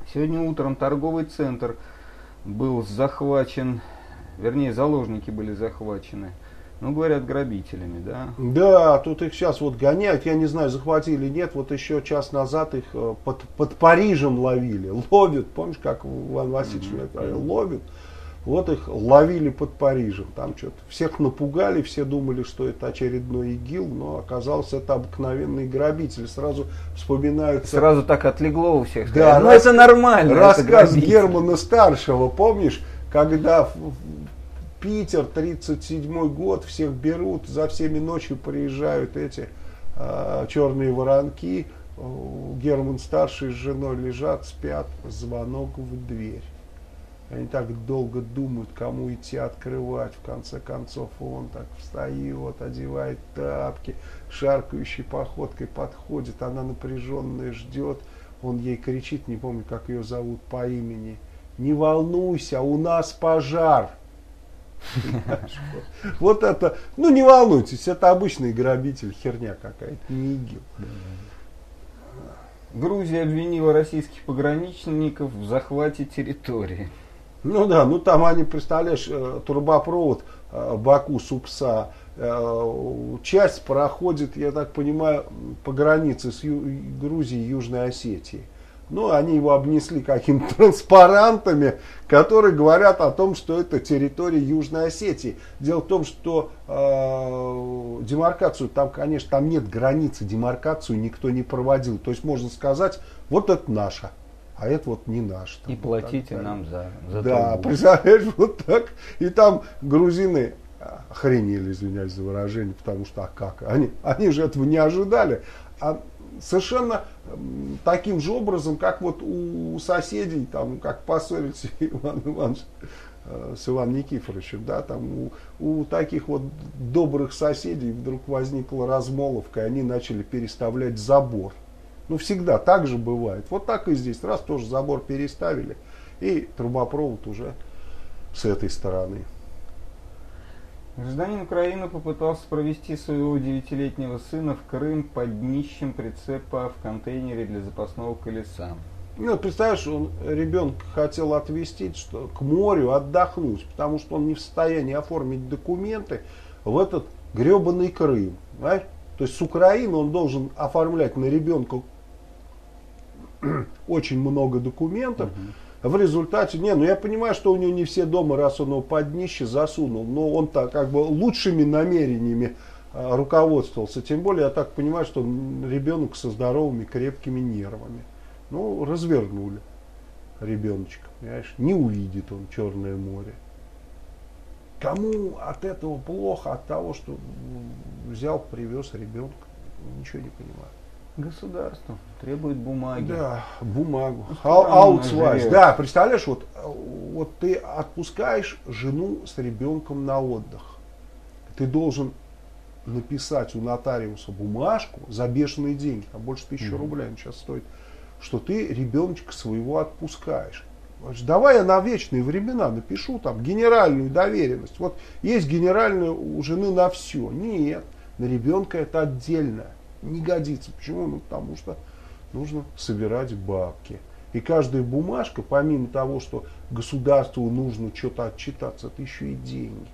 Сегодня утром торговый центр был захвачен, вернее, заложники были захвачены. Ну, говорят, грабителями, да? Да, тут их сейчас вот гоняют, я не знаю, захватили или нет, вот еще час назад их под, под Парижем ловили, ловят, помнишь, как Иван Васильевич mm-hmm. говорил, ловят, вот их ловили под Парижем, там что-то всех напугали, все думали, что это очередной ИГИЛ, но оказалось, это обыкновенные грабители, сразу вспоминаются... Сразу так отлегло у всех, да, ну это нормально. Рассказ это Германа Старшего, помнишь, когда... Питер, тридцать седьмой год, всех берут, за всеми ночью приезжают эти э, черные воронки, Герман Старший с женой лежат, спят, звонок в дверь. Они так долго думают, кому идти открывать, в конце концов он так встает, одевает тапки, шаркающей походкой подходит, она напряженная ждет, он ей кричит, не помню, как ее зовут по имени, не волнуйся, у нас пожар. Вот это, ну не волнуйтесь, это обычный грабитель, херня какая-то, не ИГИЛ. Грузия обвинила российских пограничников в захвате территории. Ну да, ну там они, представляешь, трубопровод Баку-Супса, часть проходит, я так понимаю, по границе с Грузией и Южной Осетией. Ну, они его обнесли какими-то транспарантами, которые говорят о том, что это территория Южной Осетии. Дело в том, что э, демаркацию, там, конечно, там нет границы, демаркацию никто не проводил. То есть можно сказать, вот это наше, а это вот не наше. И платите так, нам за, за да, представляешь, вот так. И там грузины охренели, извиняюсь за выражение, потому что, а как? Они, они же этого не ожидали. А совершенно таким же образом, как вот у соседей, там, как поссорился Иван Иванович э, с Иваном Никифоровичем, да, там у, у таких вот добрых соседей вдруг возникла размолвка, и они начали переставлять забор. Ну, всегда так же бывает. Вот так и здесь. Раз тоже забор переставили, и трубопровод уже с этой стороны. Гражданин Украины попытался провести своего девятилетнего сына в Крым под днищем прицепа в контейнере для запасного колеса. Ну, представляешь, он ребенка хотел отвезти что, к морю, отдохнуть, потому что он не в состоянии оформить документы в этот гребаный Крым. Понимаешь? То есть с Украины он должен оформлять на ребенка очень много документов. Угу. В результате, не, ну я понимаю, что у него не все дома, раз он его под днище засунул, но он так как бы лучшими намерениями а, руководствовался. Тем более, я так понимаю, что ребенок со здоровыми, крепкими нервами. Ну, развернули ребеночка, понимаешь, не увидит он Черное море. Кому от этого плохо, от того, что взял, привез ребенка, ничего не понимаю. Государство требует бумаги. Да, бумагу. Аутсвайс. Да, представляешь, вот, вот ты отпускаешь жену с ребенком на отдых. Ты должен написать у нотариуса бумажку за бешеные деньги, там больше тысячи mm-hmm. рублей он сейчас стоит, что ты ребеночка своего отпускаешь. Значит, давай я на вечные времена напишу там генеральную доверенность. Вот есть генеральная у жены на все. Нет, на ребенка это отдельно. Не годится. Почему? Ну, потому что нужно собирать бабки. И каждая бумажка, помимо того, что государству нужно что-то отчитаться, это еще и деньги.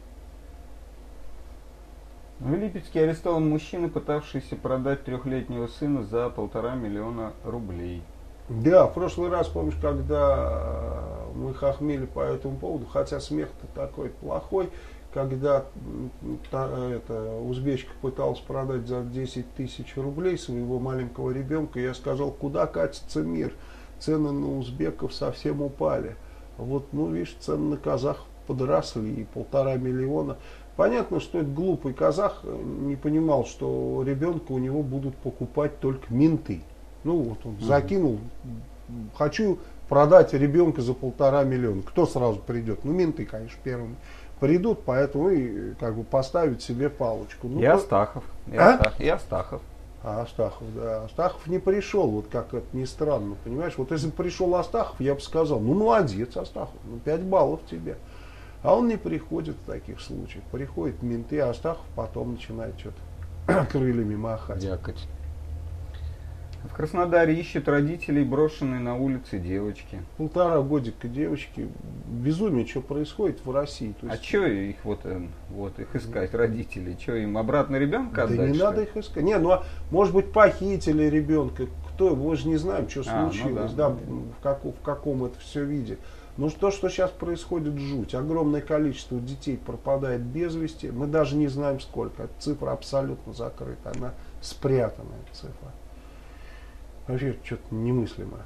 В Липецке арестован мужчина, пытавшийся продать трехлетнего сына за полтора миллиона рублей. Да, в прошлый раз, помнишь, когда мы хохмели по этому поводу, хотя смех-то такой плохой, когда та, эта узбечка пыталась продать за десять тысяч рублей своего маленького ребенка, я сказал, куда катится мир, цены на узбеков совсем упали. Вот, ну, видишь, цены на казахов подросли, и полтора миллиона. Понятно, что это глупый казах не понимал, что ребенка у него будут покупать только менты. Ну, вот он угу. закинул, хочу продать ребенка за полтора миллиона. Кто сразу придет? Ну, менты, конечно, первыми придут, поэтому и как бы поставить себе палочку. Ну, и Астахов. И, а? Астах, и Астахов. А Астахов, да. Астахов не пришел, вот как это ни странно, понимаешь. Вот если бы пришел Астахов, я бы сказал, ну молодец, Астахов, ну пять баллов тебе. А он не приходит в таких случаях. Приходят менты, а Астахов потом начинает что-то крыльями махать. Дякать. В Краснодаре ищут родителей брошенной на улице девочки. Полтора годика девочки. Безумие, что происходит в России. То есть... А что их вот, вот их искать, родителей? Что им обратно ребенка отдать? Да не надо их искать. Не, ну а может быть похитили ребенка. Кто? Мы же не знаем, что а, случилось, ну да, да, в, как, в каком это все виде. Ну то, что сейчас происходит, жуть. Огромное количество детей пропадает без вести. Мы даже не знаем сколько. Эта цифра абсолютно закрыта. Она спрятанная цифра. Вообще что-то немыслимое.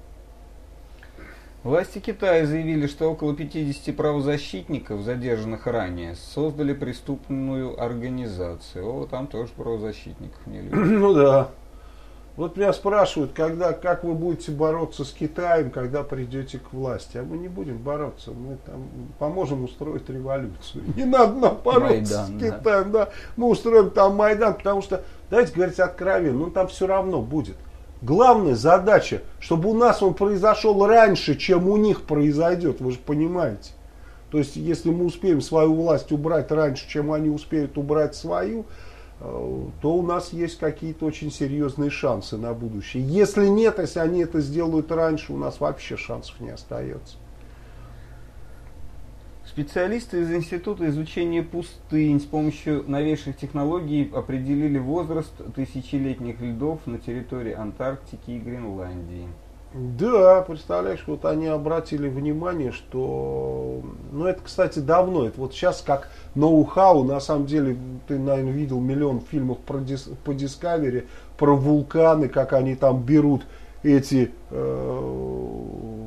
Власти Китая заявили, что около пятидесяти правозащитников, задержанных ранее, создали преступную организацию. О, там тоже правозащитников не любят. Ну да. Вот меня спрашивают, когда, как вы будете бороться с Китаем, когда придете к власти. А мы не будем бороться, мы там поможем устроить революцию. Не надо нам бороться Майдан, с Китаем. Да. Да. Мы устроим там Майдан, потому что, давайте говорить откровенно, ну там все равно будет. Главная задача, чтобы у нас он произошел раньше, чем у них произойдет, вы же понимаете. То есть, если мы успеем свою власть убрать раньше, чем они успеют убрать свою, то у нас есть какие-то очень серьезные шансы на будущее. Если нет, если они это сделают раньше, у нас вообще шансов не остается. Специалисты из Института изучения пустынь с помощью новейших технологий определили возраст тысячелетних льдов на территории Антарктики и Гренландии. Да, представляешь, вот они обратили внимание, что, ну это, кстати, давно, это вот сейчас как ноу-хау, на самом деле, ты, наверное, видел миллион фильмов про дис, по Discovery, про вулканы, как они там берут эти, э,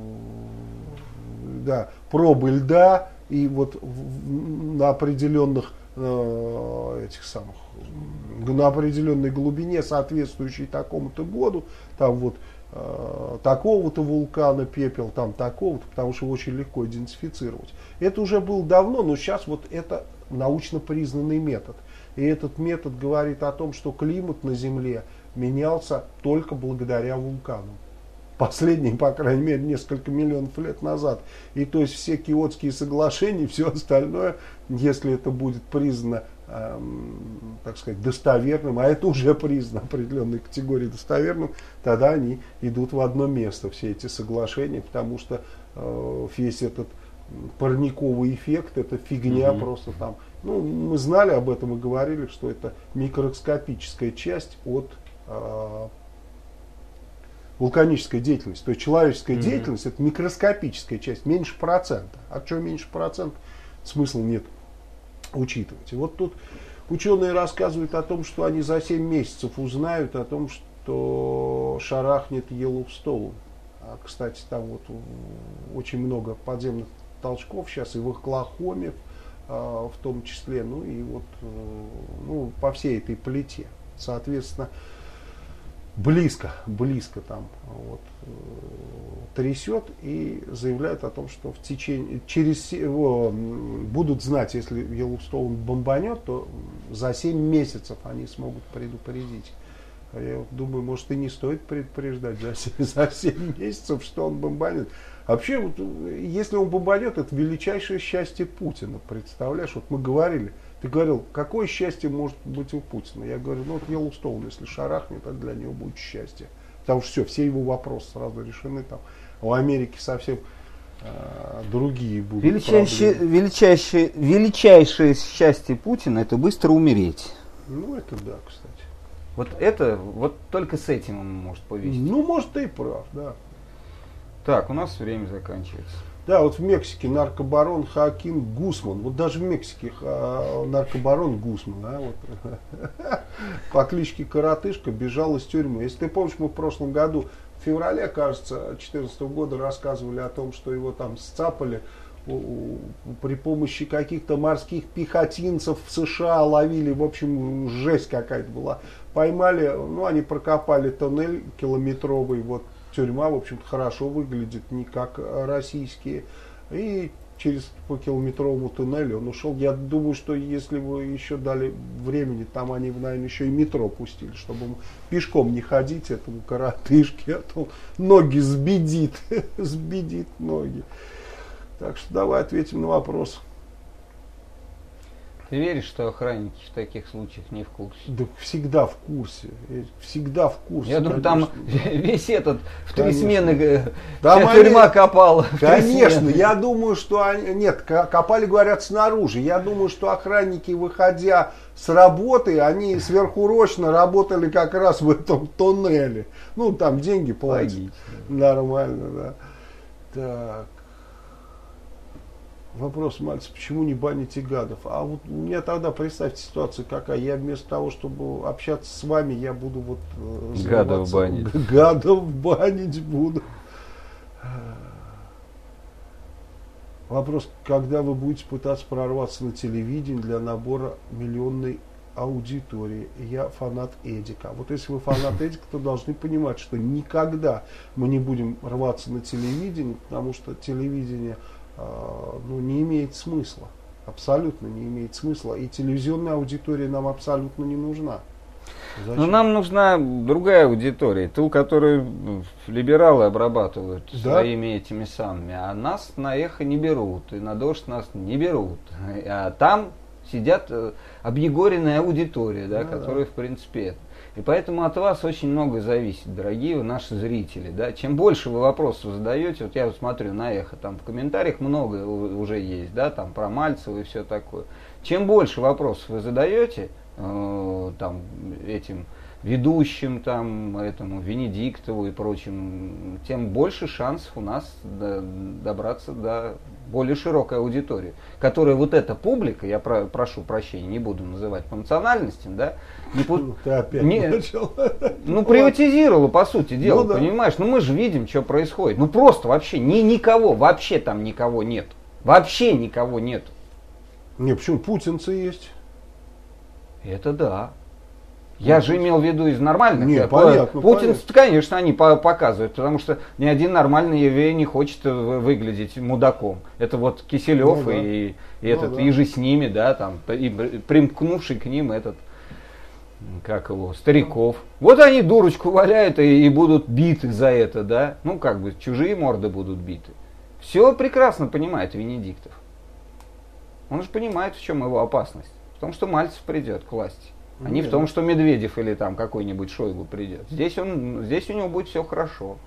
да, пробы льда, и вот в, на определенных э, этих самых, на определенной глубине, соответствующей такому-то году, там вот э, такого-то вулкана пепел, там такого-то, потому что его очень легко идентифицировать. Это уже было давно, но сейчас вот это научно признанный метод. И этот метод говорит о том, что климат на Земле менялся только благодаря вулканам. Последние, по крайней мере, несколько миллионов лет назад. И то есть все Киотские соглашения, все остальное, если это будет признано, эм, так сказать, достоверным, а это уже признано определенной категорией достоверным, тогда они идут в одно место, все эти соглашения, потому что э, весь этот парниковый эффект, это фигня угу. просто там. Ну, мы знали об этом и говорили, что это микроскопическая часть от э, вулканической деятельности. То есть человеческая mm-hmm. деятельность это микроскопическая часть, меньше процента. А что меньше процента, смысла нет учитывать. И вот тут ученые рассказывают о том, что они за семь месяцев узнают о том, что шарахнет Йеллоустоун. А, кстати, там вот очень много подземных толчков сейчас и в Оклахоме а, в том числе, ну и вот ну, по всей этой плите. Соответственно, близко, близко там вот, трясет и заявляют о том, что в течение, через, о, будут знать, если Йеллоустоун бомбанет, то за семь месяцев они смогут предупредить. Я вот думаю, может и не стоит предупреждать за семь, за семь месяцев, что он бомбанет. Вообще, вот, если он бомбанет, это величайшее счастье Путина, представляешь? Вот мы говорили, ты говорил, какое счастье может быть у Путина? Я говорю, ну вот Йеллоустоун, если шарахнет, это для него будет счастье. Потому что все, все его вопросы сразу решены. Там. У Америки совсем э, другие будут величайшее, величайшее, величайшее счастье Путина это быстро умереть. Ну это да, кстати. Вот это, вот только с этим он может повести. Ну, может, ты и прав, да. Так, у нас время заканчивается. Да, вот в Мексике наркобарон Хоакин Гусман, вот даже в Мексике а, наркобарон Гусман, а, вот, по кличке Коротышка бежал из тюрьмы. Если ты помнишь, мы в прошлом году, в феврале, кажется, две тысячи четырнадцатого года рассказывали о том, что его там сцапали при помощи каких-то морских пехотинцев в США, ловили, в общем, жесть какая-то была. Поймали, ну, они прокопали тоннель километровый, вот, тюрьма, в общем-то, хорошо выглядит, не как российские. И через по километровому туннелю он ушел. Я думаю, что если бы еще дали времени, там они, наверное, еще и метро пустили, чтобы ему пешком не ходить, этому коротышке, а то ноги сбедит, сбедит ноги. Так что давай ответим на вопрос. Ты веришь, что охранники в таких случаях не в курсе? Да всегда в курсе. Всегда в курсе. Я думаю, конечно, там да. весь этот в три Конечно. смены Там вся они- тюрьма копала. в три Конечно, смены. я думаю, что они, нет, ко- копали, говорят, снаружи. Я думаю, что охранники, выходя с работы, они сверхурочно работали как раз в этом тоннеле. Ну, там деньги платят. Логично. Нормально, да. Так. Вопрос, Мальцев, почему не баните гадов? А вот у меня тогда, представьте, ситуация какая. Я вместо того, чтобы общаться с вами, я буду вот... э, Гадов заниматься- банить. Гадов банить буду. Вопрос, когда вы будете пытаться прорваться на телевидение для набора миллионной аудитории? Я фанат Эдика. Вот если вы фанат Эдика, то должны понимать, что никогда мы не будем рваться на телевидение, потому что телевидение э, ну, не имеет смысла. Абсолютно не имеет смысла. И телевизионная аудитория нам абсолютно не нужна. Но Зачем? нам нужна другая аудитория, ту, которую либералы обрабатывают Да. своими этими самыми, а нас на эхо не берут, и на дождь нас не берут. А там сидят э, объегоренная аудитория, да, Да, которая, да. в принципе, это. И поэтому от вас очень многое зависит, дорогие наши зрители. Да? Чем больше вы вопросов задаете, вот я вот смотрю на эхо, там в комментариях много у- уже есть, да, там про Мальцева и все такое. Чем больше вопросов вы задаете, э, там, этим ведущим, там, этому Венедиктову и прочим, тем больше шансов у нас до- добраться до более широкой аудитории, которая вот эта публика, я про- прошу прощения, не буду называть по национальностям, да, не пу- Ну, ты опять не- начал. ну, приватизировала, по сути дела, Ну да. понимаешь? Ну, мы же видим, что происходит. Ну, просто вообще ни, никого, вообще там никого нет. Вообще никого нет. Не, почему путинцы есть? Это да. Я же имел в виду из нормальных. Не, Я- понятно, Путин, конечно, они по- показывают, потому что ни один нормальный еврей не хочет э, вы- выглядеть мудаком. Это вот Киселев Ну да. и, и Ну этот, да. и же с ними, да, там, и б- примкнувший к ним этот, как его, Стариков. Вот они дурочку валяют и, и будут биты за это, да. Ну, как бы, чужие морды будут биты. Все прекрасно понимает Венедиктов. Он же понимает, в чем его опасность. В том, что Мальцев придет к власти. А не в Нет. том, что Медведев или там какой-нибудь Шойгу придет. Здесь, он, здесь у него будет все хорошо.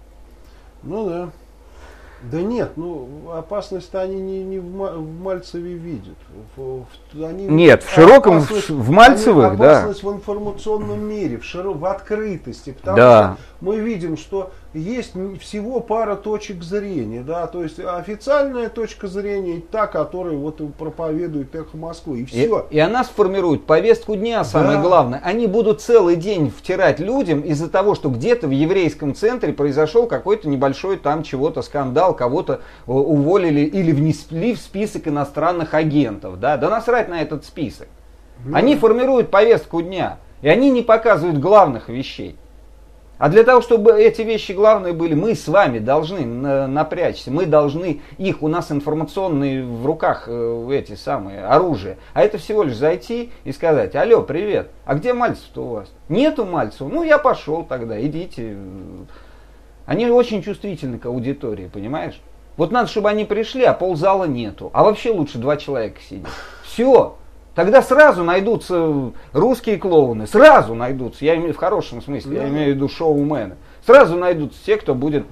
Ну да. Да нет, ну опасность-то они не, не в, Ма- в Мальцеве видят. В- в- они Нет, в широком, опасность- в- в Мальцевых, они да. опасность в информационном мире, в, широ- в открытости. Потому Да. что мы видим, что есть м- всего пара точек зрения. Да? То есть официальная точка зрения и та, которая вот проповедует Эхо Москвы. И И, все. и она сформирует повестку дня, самое Да. главное. Они будут целый день втирать людям из-за того, что где-то в еврейском центре произошел какой-то небольшой там чего-то скандал, кого-то э, уволили или внесли в список иностранных агентов. Да, да насрать на этот список. Они формируют повестку дня, и они не показывают главных вещей. А для того, чтобы эти вещи главные были, мы с вами должны на- напрячься, мы должны их, у нас информационные в руках э, эти самые оружие. А это всего лишь зайти и сказать: алло, привет, а где Мальцев-то у вас? Нету Мальцева? Ну я пошел тогда, идите. Они очень чувствительны к аудитории, понимаешь? Вот надо, чтобы они пришли, а ползала нету. А вообще лучше два человека сидят. Все. Тогда сразу найдутся русские клоуны, сразу найдутся, я имею в хорошем смысле, я Да. имею в виду шоумены. Сразу найдутся те, кто будет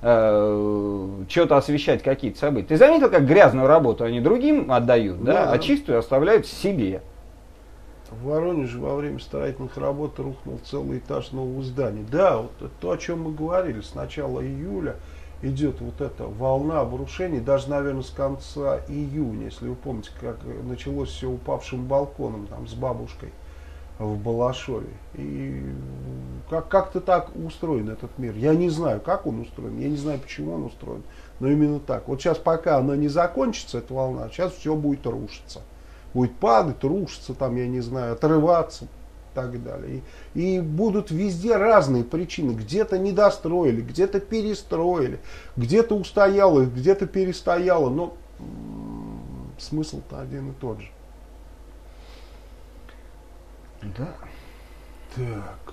э, что-то освещать, какие-то события. Ты заметил, как грязную работу они другим отдают, да, Да. а чистую оставляют себе. В Воронеже во время строительных работ рухнул целый этаж нового здания. Да, вот это то, о чем мы говорили, с начала июля идет вот эта волна обрушений, даже, наверное, с конца июня, если вы помните, как началось все упавшим балконом там с бабушкой в Балашове. И как, как-то так устроен этот мир. Я не знаю, как он устроен, я не знаю, почему он устроен, но именно так. Вот сейчас, пока она не закончится, эта волна, сейчас все будет рушиться. Будет падать, рушиться, там, я не знаю, отрываться и так далее. И, и будут везде разные причины. Где-то недостроили, где-то перестроили, где-то устояло, где-то перестояло. Но м- смысл-то один и тот же. Да. Так.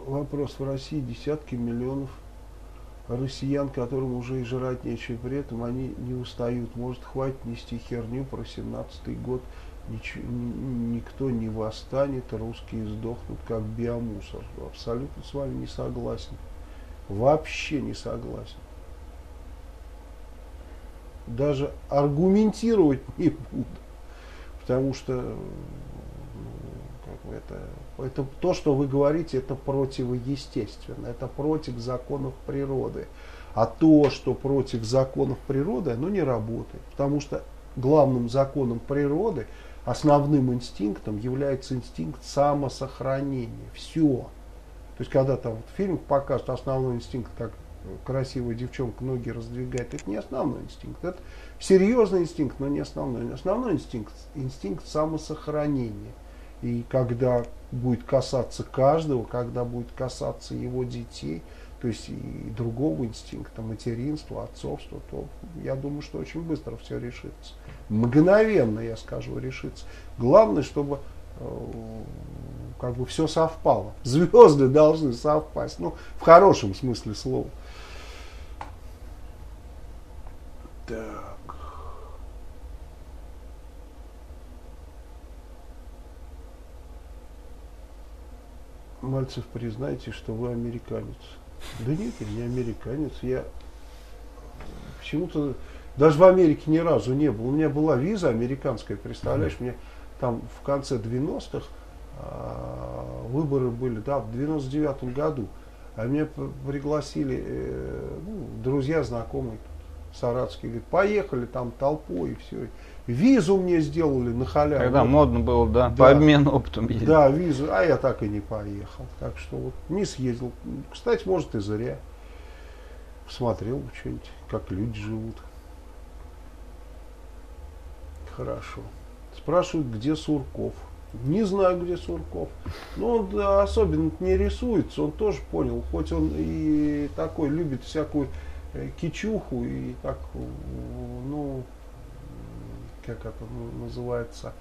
вопрос. В России десятки миллионов россиян, которым уже и жрать нечего, при этом они не устают. Может, хватит нести херню про семнадцатый год. Ничего, никто не восстанет, русские сдохнут как биомусор. Абсолютно с вами не согласен. Вообще не согласен. Даже аргументировать не буду. Потому что ну, как бы это, это то, что вы говорите, это противоестественно. Это против законов природы. А то, что против законов природы, оно не работает. Потому что главным законом природы, основным инстинктом является инстинкт самосохранения. Все. То есть, когда там вот в фильмах показывают основной инстинкт, как красивая девчонка ноги раздвигает, это не основной инстинкт. Это серьезный инстинкт, но не основной. Основной инстинкт, инстинкт самосохранения. И когда будет касаться каждого, когда будет касаться его детей, то есть и другого инстинкта, материнства, отцовства, то я думаю, что очень быстро все решится. Мгновенно, я скажу, решится. Главное, чтобы э, как бы все совпало. Звезды должны совпасть. Ну, в хорошем смысле слова. Так. Мальцев, признайте, что вы американец. Да нет, я не американец. Я почему-то даже в Америке ни разу не был. У меня была виза американская, представляешь, мне там в конце девяностых э, выборы были, да, в девяносто девятом году. А меня пригласили э, ну, друзья, знакомые, саратские, говорят, поехали там толпой и все. Визу мне сделали на халяву. Когда вот. Модно было, да, да, по обмену опытом ездить. Да, визу, а я так и не поехал. Так что вот не съездил. Кстати, может и зря. Посмотрел что-нибудь, как люди живут. Хорошо. Спрашивают, где Сурков. Не знаю, где Сурков. Но он да, особенно не рисуется, он тоже понял. Хоть он и такой любит всякую э, кичуху и так, ну, как это называется,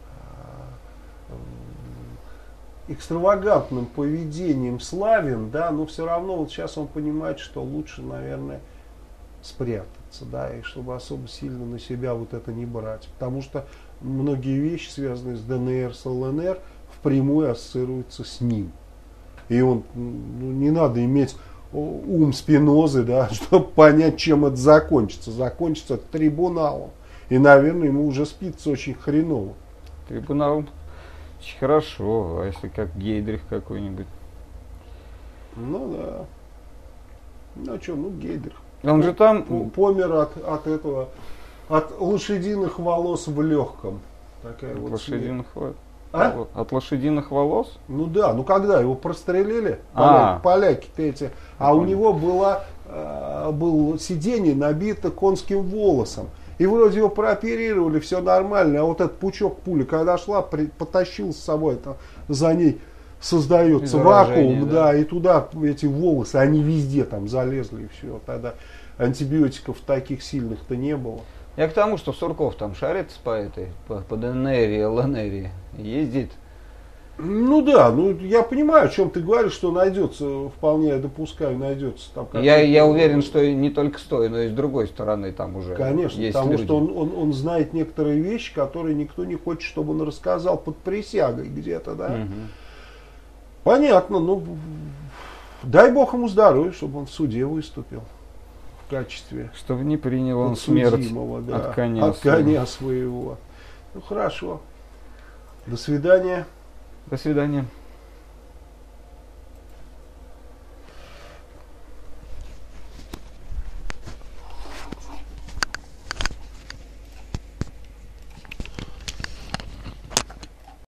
экстравагантным поведением славен, да, но все равно вот сейчас он понимает, что лучше, наверное, спрятаться, да, и чтобы особо сильно на себя вот это не брать. Потому что многие вещи, связанные с ДНР, с ЛНР, впрямую ассоциируются с ним. И он, ну, не надо иметь ум Спинозы, да, чтобы понять, чем это закончится. Закончится это трибуналом. И, наверное, ему уже спится очень хреново. Трибунал очень хорошо, а если как Гейдрих какой-нибудь? Ну да. Ну что, ну Гейдрих. Он же там помер от, от этого, от лошадиных волос в легком. Такая вот лошадиных волос? А? От лошадиных волос? Ну да, ну когда его прострелили, а. поляки-то эти, а у него было, э, было сиденье набито конским волосом. И вроде его прооперировали, все нормально, а вот этот пучок пули, когда шла, при, потащил с собой, это, за ней создается вакуум, да. да, и туда эти волосы, они везде там залезли, и все. Тогда антибиотиков таких сильных-то не было. Я к тому, что Сурков там шарится по этой, по, по ДНР, ЛНР, ездит. Ну да, ну я понимаю, о чем ты говоришь, что найдется, вполне я допускаю, найдется там. Я, я уверен, что не только с той, но и с другой стороны там уже. Конечно, есть потому люди. что он, он, он знает некоторые вещи, которые никто не хочет, чтобы он рассказал под присягой где-то, да. Угу. Понятно, ну дай бог ему здоровья, чтобы он в суде выступил в качестве. Чтобы не принял он смерть да, от коня, от коня своего. Ну хорошо. До свидания. До свидания.